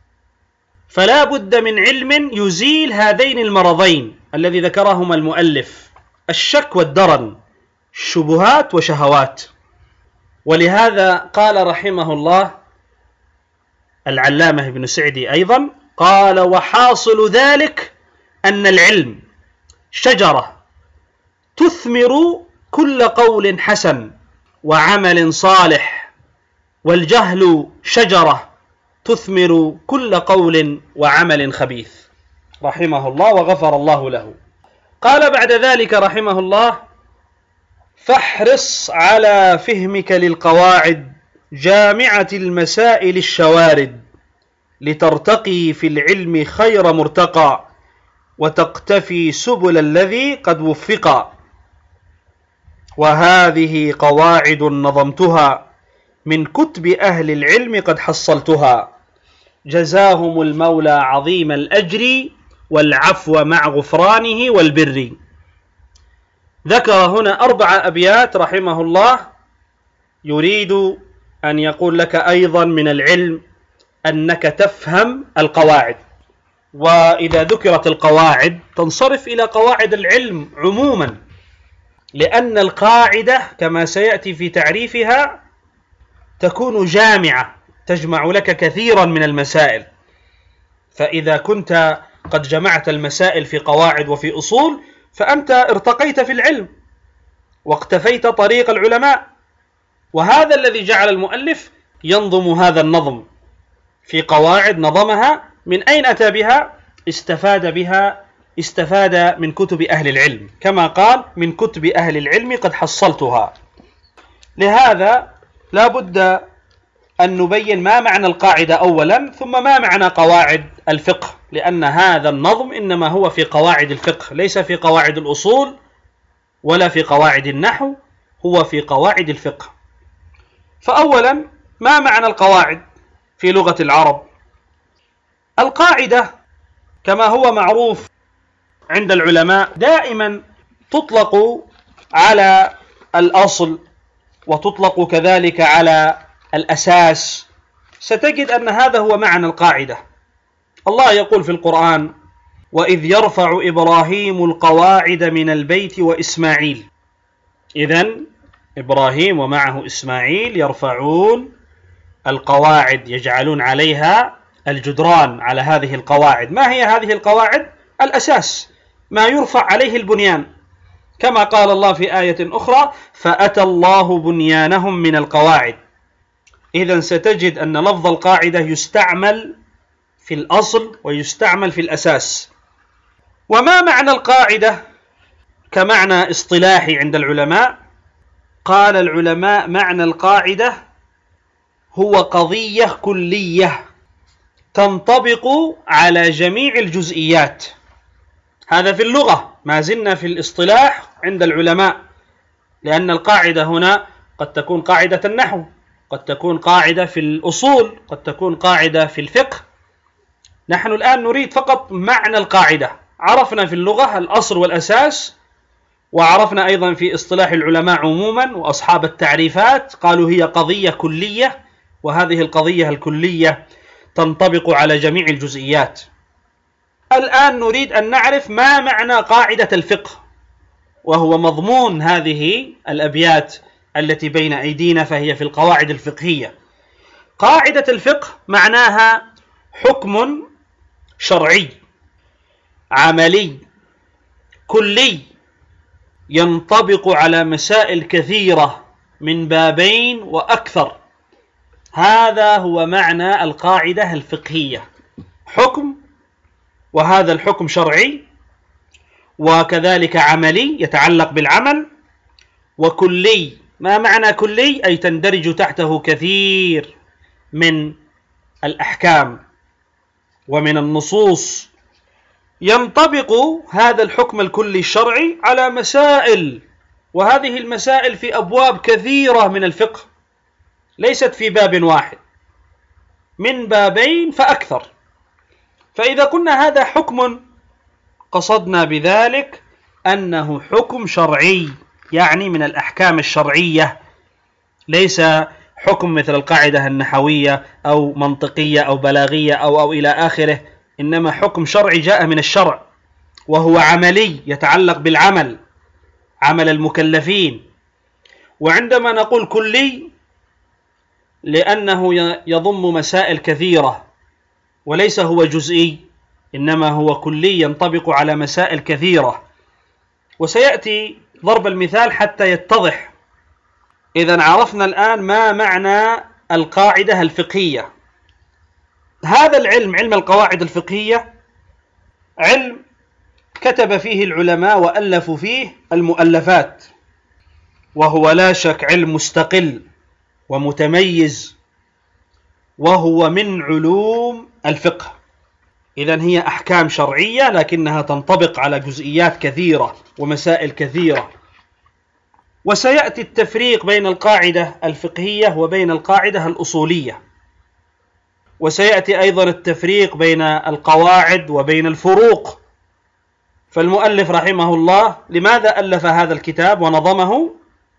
فلا بد من علم يزيل هذين المرضين الذي ذكرهما المؤلف: الشك والدرن، شبهات وشهوات. ولهذا قال رحمه الله العلامة ابن سعدي أيضا قال: وحاصل ذلك أن العلم شجرة تثمر كل قول حسن وعمل صالح، والجهل شجرة تثمر كل قول وعمل خبيث. رحمه الله وغفر الله له. قال بعد ذلك رحمه الله: فاحرص على فهمك للقواعد جامعة المسائل الشوارد، لترتقي في العلم خير مرتقى، وتقتفي سبل الذي قد وفقا. وهذه قواعد نظمتها من كتب أهل العلم قد حصلتها، جزاهم المولى عظيم الأجر والعفو مع غفرانه والبر. ذكر هنا 4 أبيات رحمه الله يريد أن يقول لك أيضا من العلم أنك تفهم القواعد. وإذا ذكرت القواعد تنصرف إلى قواعد العلم عموما، لأن القاعدة كما سيأتي في تعريفها تكون جامعة، تجمع لك كثيرا من المسائل. فإذا كنت قد جمعت المسائل في قواعد وفي أصول فأنت ارتقيت في العلم واقتفيت طريق العلماء. وهذا الذي جعل المؤلف ينظم هذا النظم في قواعد نظمها. من أين أتى بها؟ استفاد من كتب أهل العلم، كما قال: من كتب أهل العلم قد حصلتها. لهذا لا بد أن نبين ما معنى القاعدة أولا، ثم ما معنى قواعد الفقه، لأن هذا النظم إنما هو في قواعد الفقه، ليس في قواعد الأصول ولا في قواعد النحو، هو في قواعد الفقه. فأولا، ما معنى القواعد في لغة العرب؟ القاعدة كما هو معروف عند العلماء دائما تطلق على الأصل، وتطلق كذلك على الأساس. ستجد أن هذا هو معنى القاعدة. الله يقول في القرآن: وإذ يرفع إبراهيم القواعد من البيت وإسماعيل. إذن إبراهيم ومعه إسماعيل يرفعون القواعد، يجعلون عليها الجدران على هذه القواعد. ما هي هذه القواعد؟ الأساس، ما يرفع عليه البنيان، كما قال الله في آية أخرى: فأتى الله بنيانهم من القواعد. إذن ستجد أن لفظ القاعدة يستعمل في الأصل ويستعمل في الأساس. وما معنى القاعدة كمعنى اصطلاحي عند العلماء؟ قال العلماء: معنى القاعدة هو قضية كلية تنطبق على جميع الجزئيات. هذا في اللغة، ما زلنا في الاصطلاح عند العلماء، لأن القاعدة هنا قد تكون قاعدة النحو، قد تكون قاعدة في الأصول، قد تكون قاعدة في الفقه. نحن الآن نريد فقط معنى القاعدة. عرفنا في اللغة الأصل والأساس، وعرفنا أيضا في اصطلاح العلماء عموما وأصحاب التعريفات قالوا هي قضية كلية، وهذه القضية الكلية تنطبق على جميع الجزئيات. الآن نريد أن نعرف ما معنى قاعدة الفقه، وهو مضمون هذه الأبيات التي بين أيدينا، فهي في القواعد الفقهية. قاعدة الفقه معناها حكم شرعي عملي كلي ينطبق على مسائل كثيرة من بابين وأكثر. هذا هو معنى القاعدة الفقهية، حكم، وهذا الحكم شرعي، وكذلك عملي يتعلق بالعمل، وكلي. ما معنى كلي؟ أي تندرج تحته كثير من الأحكام ومن النصوص. ينطبق هذا الحكم الكلي الشرعي على مسائل، وهذه المسائل في أبواب كثيرة من الفقه، ليست في باب واحد، من بابين فأكثر. فإذا قلنا هذا حكم قصدنا بذلك أنه حكم شرعي، يعني من الأحكام الشرعية، ليس حكم مثل القاعدة النحوية أو منطقية أو بلاغية أو إلى آخره، إنما حكم شرعي جاء من الشرع، وهو عملي يتعلق بالعمل، عمل المكلفين. وعندما نقول كلي لأنه يضم مسائل كثيرة، وليس هو جزئي، إنما هو كلي ينطبق على مسائل كثيرة. وسيأتي ضرب المثال حتى يتضح. إذن عرفنا الآن ما معنى القاعدة الفقهية. هذا العلم، علم القواعد الفقهية، علم كتب فيه العلماء وألفوا فيه المؤلفات، وهو لا شك علم مستقل ومتميز، وهو من علوم الفقه. إذن هي أحكام شرعية لكنها تنطبق على جزئيات كثيرة ومسائل كثيرة. وسيأتي التفريق بين القاعدة الفقهية وبين القاعدة الأصولية، وسيأتي أيضا التفريق بين القواعد وبين الفروق. فالمؤلف رحمه الله لماذا ألف هذا الكتاب ونظمه؟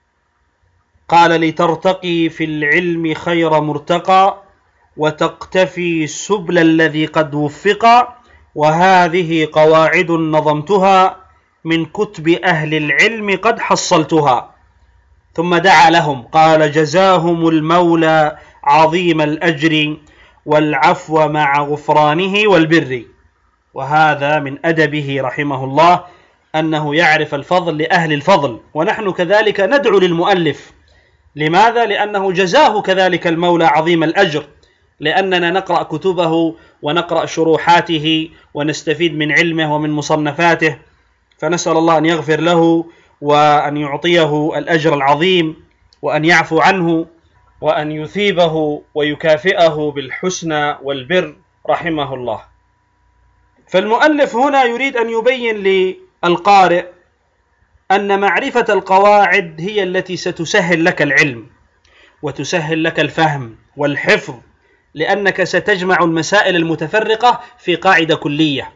قال: لترتقي في العلم خير مرتقى، وتقتفي سبل الذي قد وفق، وهذه قواعد نظمتها من كتب أهل العلم قد حصلتها. ثم دعا لهم قال: جزاهم المولى عظيم الأجر، والعفو مع غفرانه والبر. وهذا من أدبه رحمه الله أنه يعرف الفضل لأهل الفضل، ونحن كذلك ندعو للمؤلف. لماذا؟ لأنه جزاه كذلك المولى عظيم الأجر، لأننا نقرأ كتبه ونقرأ شروحاته ونستفيد من علمه ومن مصنفاته، فنسأل الله أن يغفر له وأن يعطيه الأجر العظيم، وأن يعفو عنه، وأن يثيبه ويكافئه بالحسنى والبر رحمه الله. فالمؤلف هنا يريد أن يبين للقارئ أن معرفة القواعد هي التي ستسهل لك العلم وتسهل لك الفهم والحفظ، لأنك ستجمع المسائل المتفرقة في قاعدة كلية.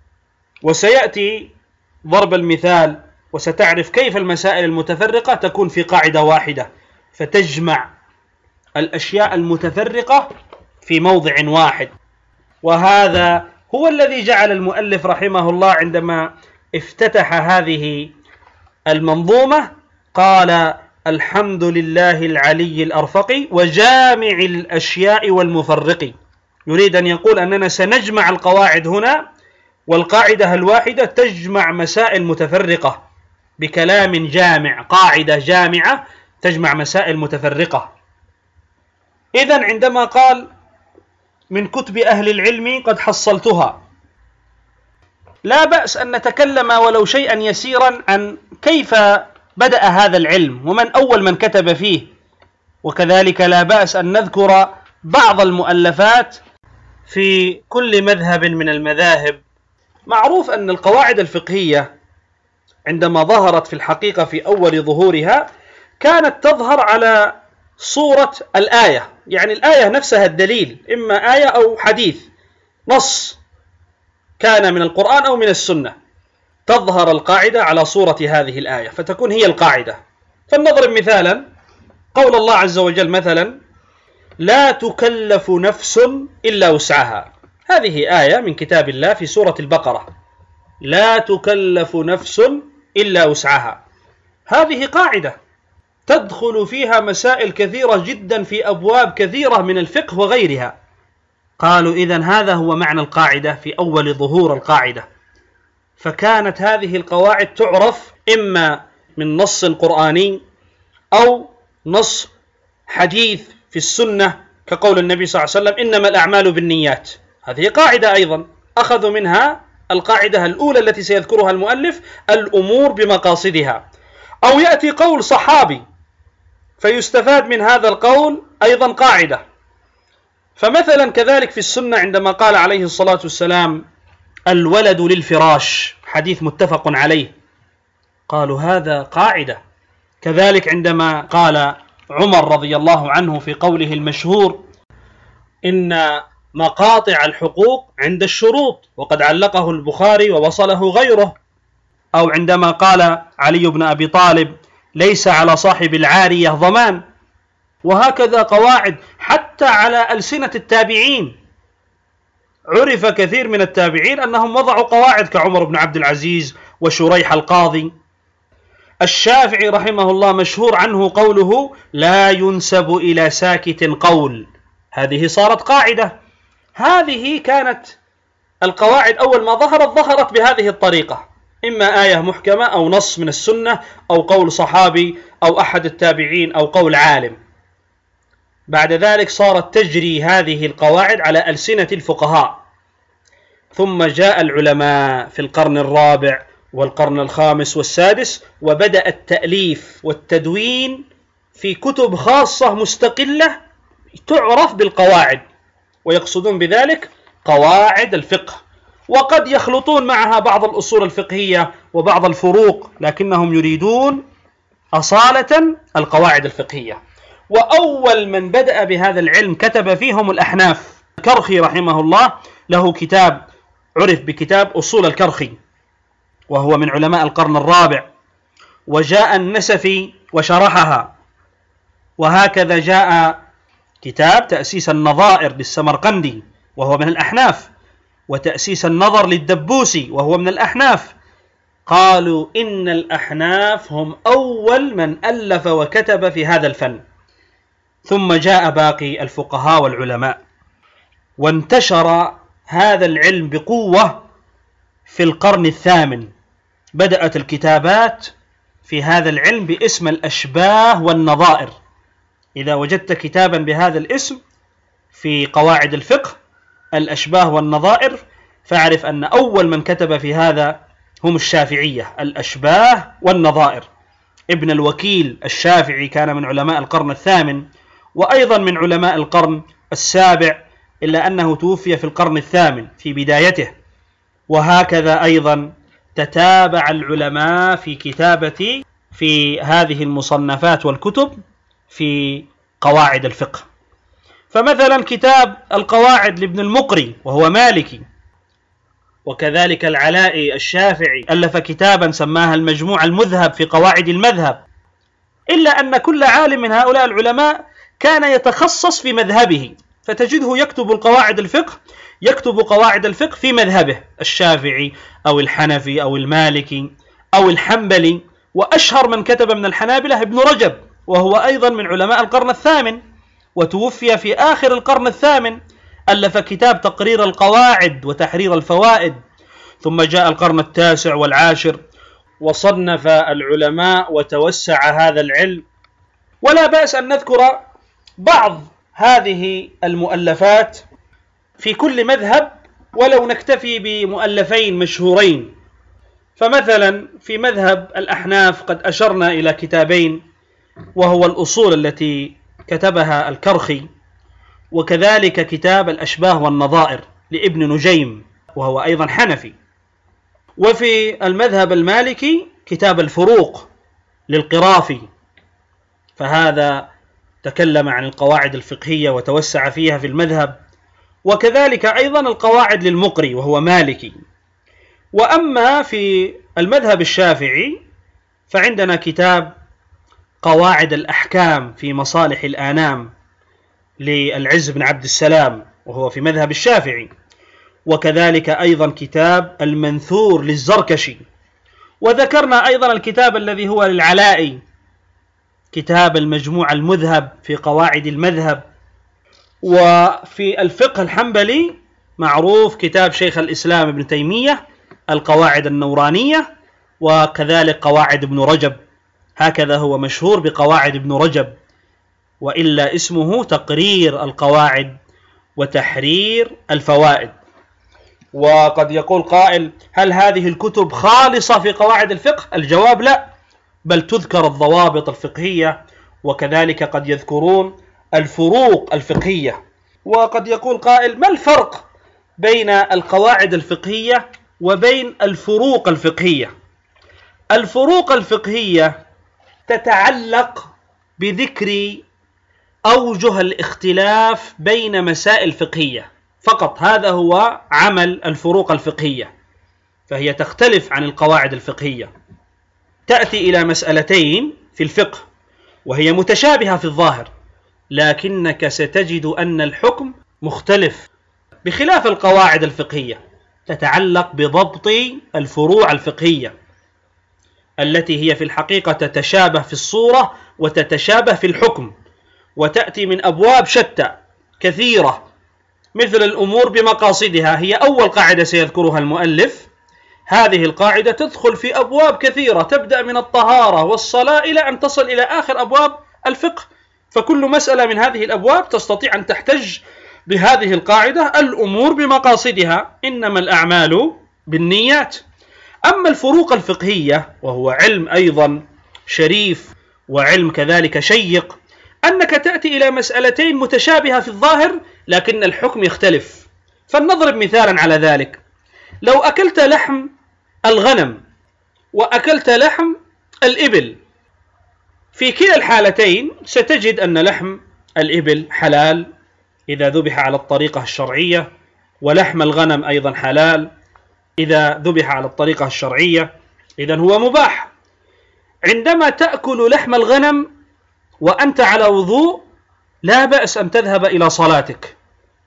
وسيأتي ضرب المثال وستعرف كيف المسائل المتفرقة تكون في قاعدة واحدة، فتجمع الأشياء المتفرقة في موضع واحد. وهذا هو الذي جعل المؤلف رحمه الله عندما افتتح هذه المنظومة قال: الحمد لله العلي الأرفق وجامع الأشياء والمفرق. يريد أن يقول أننا سنجمع القواعد هنا، والقاعدة الواحدة تجمع مسائل متفرقة بكلام جامع، قاعدة جامعة تجمع مسائل متفرقة. إذن عندما قال من كتب أهل العلم قد حصلتها، لا بأس أن نتكلم ولو شيئا يسيرا عن كيف بدأ هذا العلم ومن أول من كتب فيه، وكذلك لا بأس أن نذكر بعض المؤلفات في كل مذهب من المذاهب. معروف أن القواعد الفقهية عندما ظهرت في الحقيقة في أول ظهورها كانت تظهر على صورة الآية، يعني الآية نفسها الدليل، إما آية أو حديث، نص كان من القرآن أو من السنة، تظهر القاعدة على صورة هذه الآية فتكون هي القاعدة. فلنضرب مثالا، قول الله عز وجل مثلا: لا تكلف نفس إلا وسعها. هذه آية من كتاب الله في سورة البقرة، لا تكلف نفس إلا وسعها. هذه قاعدة تدخل فيها مسائل كثيرة جدا في أبواب كثيرة من الفقه وغيرها. قالوا إذن هذا هو معنى القاعدة في أول ظهور القاعدة. فكانت هذه القواعد تعرف إما من نص قرآني أو نص حديث في السنة، كقول النبي صلى الله عليه وسلم: إنما الأعمال بالنيات. هذه قاعدة أيضا أخذوا منها القاعدة الأولى التي سيذكرها المؤلف: الأمور بمقاصدها. أو يأتي قول صحابي فيستفاد من هذا القول أيضا قاعدة. فمثلا كذلك في السنة عندما قال عليه الصلاة والسلام: الولد للفراش، حديث متفق عليه، قالوا هذا قاعدة. كذلك عندما قال عمر رضي الله عنه في قوله المشهور: إن مقاطع الحقوق عند الشروط، وقد علقه البخاري ووصله غيره. أو عندما قال علي بن أبي طالب: ليس على صاحب العارية ضمان. وهكذا قواعد حتى على ألسنة التابعين. عرف كثير من التابعين أنهم وضعوا قواعد كعمر بن عبد العزيز وشريح القاضي. الشافعي رحمه الله مشهور عنه قوله: لا ينسب إلى ساكت قول. هذه صارت قاعدة. هذه كانت القواعد أول ما ظهرت بهذه الطريقة، إما آية محكمة أو نص من السنة أو قول صحابي أو أحد التابعين أو قول عالم. بعد ذلك صارت تجري هذه القواعد على ألسنة الفقهاء، ثم جاء العلماء في القرن الرابع والقرن الخامس والسادس، وبدأ التأليف والتدوين في كتب خاصة مستقلة تعرف بالقواعد، ويقصدون بذلك قواعد الفقه، وقد يخلطون معها بعض الأصول الفقهية وبعض الفروق، لكنهم يريدون أصالة القواعد الفقهية. وأول من بدأ بهذا العلم كتب فيهم الأحناف. الكرخي رحمه الله له كتاب عرف بكتاب أصول الكرخي، وهو من علماء القرن الرابع، وجاء النسفي وشرحها، وهكذا جاء كتاب تأسيس النظائر للسمرقندي وهو من الأحناف، وتأسيس النظر للدبوسي وهو من الأحناف. قالوا إن الأحناف هم أول من ألف وكتب في هذا الفن، ثم جاء باقي الفقهاء والعلماء، وانتشر هذا العلم بقوة في القرن الثامن. بدأت الكتابات في هذا العلم باسم الأشباه والنظائر. إذا وجدت كتابا بهذا الاسم في قواعد الفقه، الأشباه والنظائر، فاعرف أن أول من كتب في هذا هم الشافعية، الأشباه والنظائر. ابن الوكيل الشافعي كان من علماء القرن الثامن، وأيضا من علماء القرن السابع، إلا أنه توفي في القرن الثامن في بدايته. وهكذا أيضا تتابع العلماء في كتابة في هذه المصنفات والكتب في قواعد الفقه. فمثلا كتاب القواعد لابن المقري وهو مالكي، وكذلك العلائي الشافعي ألف كتابا سماها المجموع المذهب في قواعد المذهب. إلا أن كل عالم من هؤلاء العلماء كان يتخصص في مذهبه، فتجده يكتب قواعد الفقه في مذهبه، الشافعي أو الحنفي أو المالكي أو الحنبلي. وأشهر من كتب من الحنابلة ابن رجب، وهو أيضا من علماء القرن الثامن، وتوفي في آخر القرن الثامن، ألف كتاب تقرير القواعد وتحرير الفوائد. ثم جاء القرن التاسع والعاشر، وصنف العلماء وتوسع هذا العلم. ولا بأس أن نذكر بعض هذه المؤلفات في كل مذهب، ولو نكتفي بمؤلفين مشهورين. فمثلا في مذهب الأحناف قد أشرنا إلى كتابين، وهو الأصول التي كتبها الكرخي، وكذلك كتاب الأشباه والنظائر لابن نجيم وهو أيضا حنفي. وفي المذهب المالكي كتاب الفروق للقرافي، فهذا تكلم عن القواعد الفقهية وتوسع فيها في المذهب. وكذلك أيضا القواعد للمقري وهو مالكي. وأما في المذهب الشافعي فعندنا كتاب قواعد الأحكام في مصالح الآنام للعز بن عبد السلام وهو في مذهب الشافعي. وكذلك أيضا كتاب المنثور للزركشي. وذكرنا أيضا الكتاب الذي هو للعلائي، كتاب المجموع المذهب في قواعد المذهب. وفي الفقه الحنبلي معروف كتاب شيخ الإسلام ابن تيمية القواعد النورانية، وكذلك قواعد ابن رجب، هكذا هو مشهور بقواعد ابن رجب، وإلا اسمه تقرير القواعد وتحرير الفوائد. وقد يقول قائل: هل هذه الكتب خالصة في قواعد الفقه؟ الجواب لا، بل تذكر الضوابط الفقهية، وكذلك قد يذكرون الفروق الفقهية. وقد يقول قائل: ما الفرق بين القواعد الفقهية وبين الفروق الفقهية؟ الفروق الفقهية تتعلق بذكر أوجه الاختلاف بين مسائل فقهية فقط، هذا هو عمل الفروق الفقهية، فهي تختلف عن القواعد الفقهية. تأتي إلى مسألتين في الفقه وهي متشابهة في الظاهر، لكنك ستجد أن الحكم مختلف، بخلاف القواعد الفقهية تتعلق بضبط الفروع الفقهية. التي هي في الحقيقة تتشابه في الصورة وتتشابه في الحكم، وتأتي من أبواب شتى كثيرة، مثل الأمور بمقاصدها، هي أول قاعدة سيذكرها المؤلف. هذه القاعدة تدخل في أبواب كثيرة، تبدأ من الطهارة والصلاة إلى أن تصل إلى آخر أبواب الفقه، فكل مسألة من هذه الأبواب تستطيع أن تحتج بهذه القاعدة: الأمور بمقاصدها، إنما الأعمال بالنيات. أما الفروق الفقهية، وهو علم أيضا شريف وعلم كذلك شيق، أنك تأتي إلى مسألتين متشابهة في الظاهر لكن الحكم يختلف. فلنضرب مثالا على ذلك: لو أكلت لحم الغنم وأكلت لحم الإبل، في كلا الحالتين ستجد أن لحم الإبل حلال إذا ذبح على الطريقة الشرعية، ولحم الغنم أيضا حلال إذا ذبح على الطريقة الشرعية، إذن هو مباح. عندما تأكل لحم الغنم وأنت على وضوء لا بأس أن تذهب إلى صلاتك،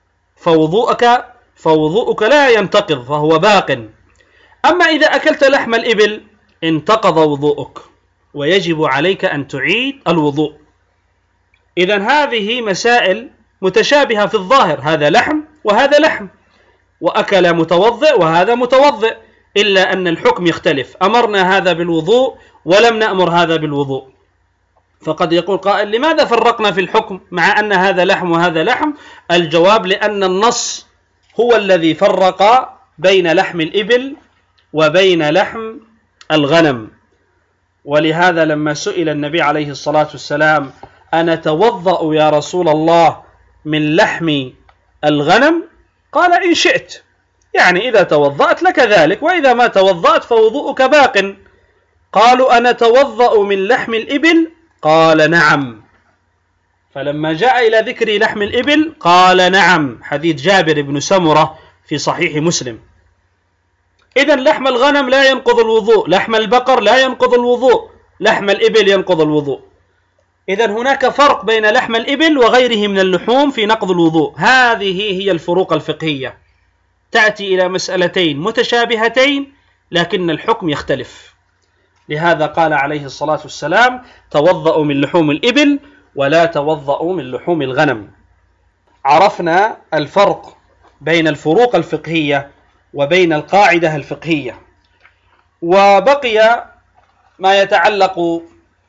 فوضوءك لا ينتقض، فهو باق. أما إذا أكلت لحم الإبل انتقض وضوءك ويجب عليك أن تعيد الوضوء. إذن هذه مسائل متشابهة في الظاهر، هذا لحم وهذا لحم، وأكل متوضئ وهذا متوضئ، إلا أن الحكم يختلف، أمرنا هذا بالوضوء ولم نأمر هذا بالوضوء. فقد يقول قائل: لماذا فرقنا في الحكم مع أن هذا لحم وهذا لحم؟ الجواب: لأن النص هو الذي فرق بين لحم الإبل وبين لحم الغنم. ولهذا لما سئل النبي عليه الصلاة والسلام: أنا توضأ يا رسول الله من لحم الغنم؟ قال: إن شئت، يعني إذا توضأت لك ذلك، وإذا ما توضأت فوضوءك باق. قالوا: أنا توضأ من لحم الإبل؟ قال: نعم. فلما جاء إلى ذكر لحم الإبل قال: نعم، حديث جابر بن سمرة في صحيح مسلم. إذن لحم الغنم لا ينقض الوضوء، لحم البقر لا ينقض الوضوء، لحم الإبل ينقض الوضوء. إذن هناك فرق بين لحم الإبل وغيره من اللحوم في نقض الوضوء. هذه هي الفروق الفقهية، تأتي إلى مسألتين متشابهتين لكن الحكم يختلف. لهذا قال عليه الصلاة والسلام: توضأوا من لحوم الإبل ولا توضأوا من لحوم الغنم. عرفنا الفرق بين الفروق الفقهية وبين القاعدة الفقهية، وبقي ما يتعلق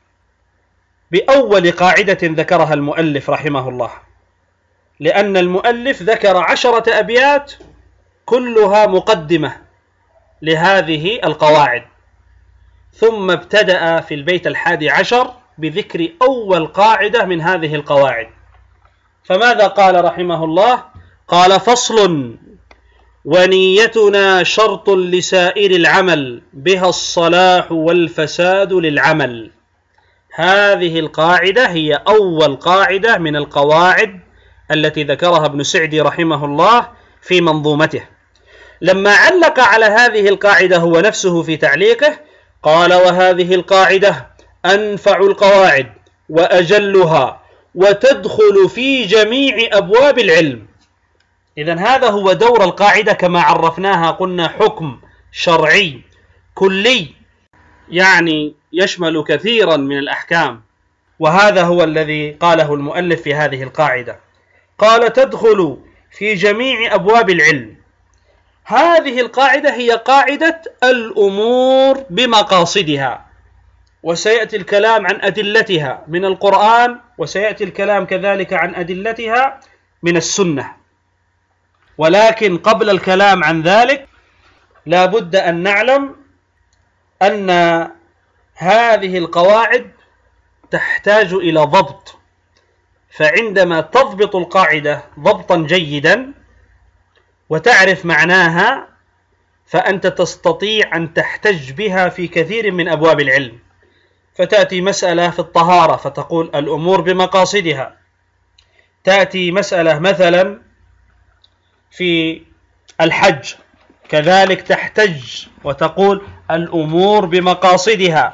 بأول قاعدة ذكرها المؤلف رحمه الله، لأن المؤلف ذكر 10 أبيات كلها مقدمة لهذه القواعد، ثم ابتدأ في البيت 11 بذكر أول قاعدة من هذه القواعد. فماذا قال رحمه الله؟ قال: فصل: ونيتنا شرط لسائر العمل، بها الصلاح والفساد للعمل. هذه القاعدة هي أول قاعدة من القواعد التي ذكرها ابن سعدي رحمه الله في منظومته. لما علق على هذه القاعدة هو نفسه في تعليقه قال: وهذه القاعدة أنفع القواعد وأجلها، وتدخل في جميع أبواب العلم. إذن هذا هو دور القاعدة كما عرفناها، قلنا حكم شرعي كلي، يعني يشمل كثيرا من الأحكام، وهذا هو الذي قاله المؤلف في هذه القاعدة. قال: تدخل في جميع أبواب العلم. هذه القاعدة هي قاعدة الأمور بمقاصدها، وسيأتي الكلام عن أدلتها من القرآن، وسيأتي الكلام كذلك عن أدلتها من السنة. ولكن قبل الكلام عن ذلك لا بد أن نعلم أن هذه القواعد تحتاج إلى ضبط، فعندما تضبط القاعدة ضبطا جيدا وتعرف معناها فأنت تستطيع أن تحتج بها في كثير من أبواب العلم. فتأتي مسألة في الطهارة فتقول الأمور بمقاصدها، تأتي مسألة مثلا في الحج كذلك تحتج وتقول الأمور بمقاصدها.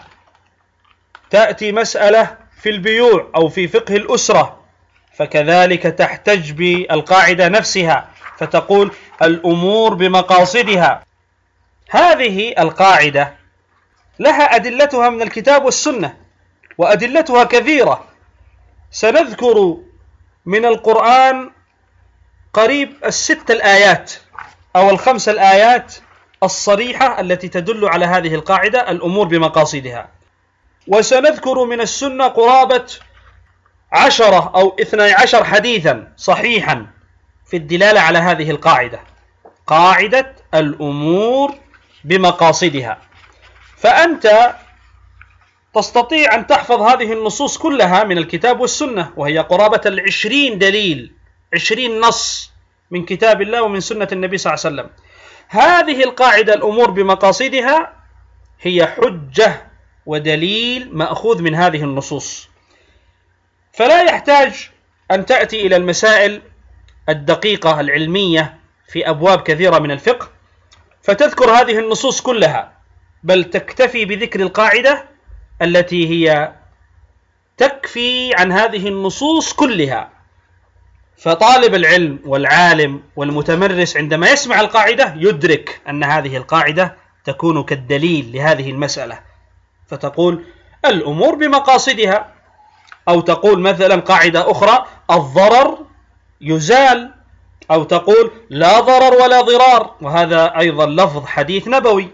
تأتي مسألة في البيوع أو في فقه الأسرة فكذلك تحتج بالقاعدة نفسها فتقول الأمور بمقاصدها. هذه القاعدة لها أدلتها من الكتاب والسنة، وأدلتها كثيرة. سنذكر من القرآن قريب 6 الآيات أو 5 الآيات الصريحة التي تدل على هذه القاعدة، الأمور بمقاصدها. وسنذكر من السنة قرابة 10 أو 12 حديثا صحيحا في الدلالة على هذه القاعدة، قاعدة الأمور بمقاصدها. فأنت تستطيع أن تحفظ هذه النصوص كلها من الكتاب والسنة، وهي قرابة 20 دليل، 20 نص من كتاب الله ومن سنة النبي صلى الله عليه وسلم. هذه القاعدة الأمور بمقاصدها هي حجة ودليل مأخوذ من هذه النصوص، فلا يحتاج أن تأتي إلى المسائل الدقيقة العلمية في أبواب كثيرة من الفقه فتذكر هذه النصوص كلها، بل تكتفي بذكر القاعدة التي هي تكفي عن هذه النصوص كلها. فطالب العلم والعالم والمتمرس عندما يسمع القاعدة يدرك أن هذه القاعدة تكون كالدليل لهذه المسألة، فتقول الأمور بمقاصدها، أو تقول مثلا قاعدة أخرى الضرر يزال، أو تقول لا ضرر ولا ضرار، وهذا أيضا لفظ حديث نبوي.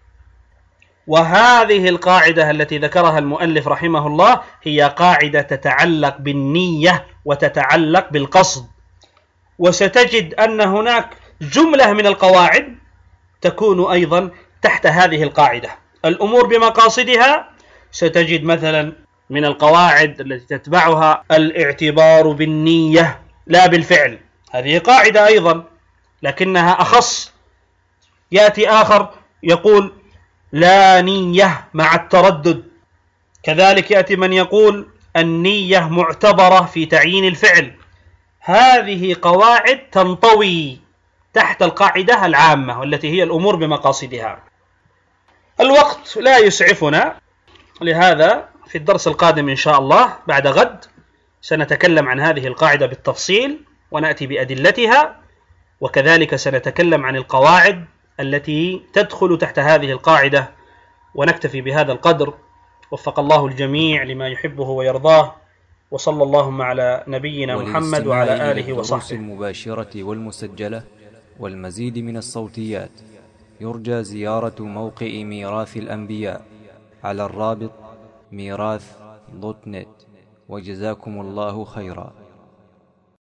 وهذه القاعدة التي ذكرها المؤلف رحمه الله هي قاعدة تتعلق بالنية وتتعلق بالقصد، وستجد أن هناك جملة من القواعد تكون أيضا تحت هذه القاعدة الأمور بمقاصدها. ستجد مثلا من القواعد التي تتبعها الاعتبار بالنية لا بالفعل، هذه قاعدة أيضا لكنها أخص. يأتي آخر يقول لا نية مع التردد، كذلك يأتي من يقول النية معتبرة في تعيين الفعل. هذه قواعد تنطوي تحت القاعدة العامة والتي هي الأمور بمقاصدها. الوقت لا يسعفنا، لهذا في الدرس القادم إن شاء الله بعد غد سنتكلم عن هذه القاعدة بالتفصيل ونأتي بأدلتها، وكذلك سنتكلم عن القواعد التي تدخل تحت هذه القاعدة، ونكتفي بهذا القدر. وفق الله الجميع لما يحبه ويرضاه، وصلى اللهم على نبينا محمد وعلى آله وصحبه. المباشرة والمسجلة والمزيد من الصوتيات يرجى زيارة موقع ميراث الأنبياء على الرابط ميراث.net، وجزاكم الله خيرا.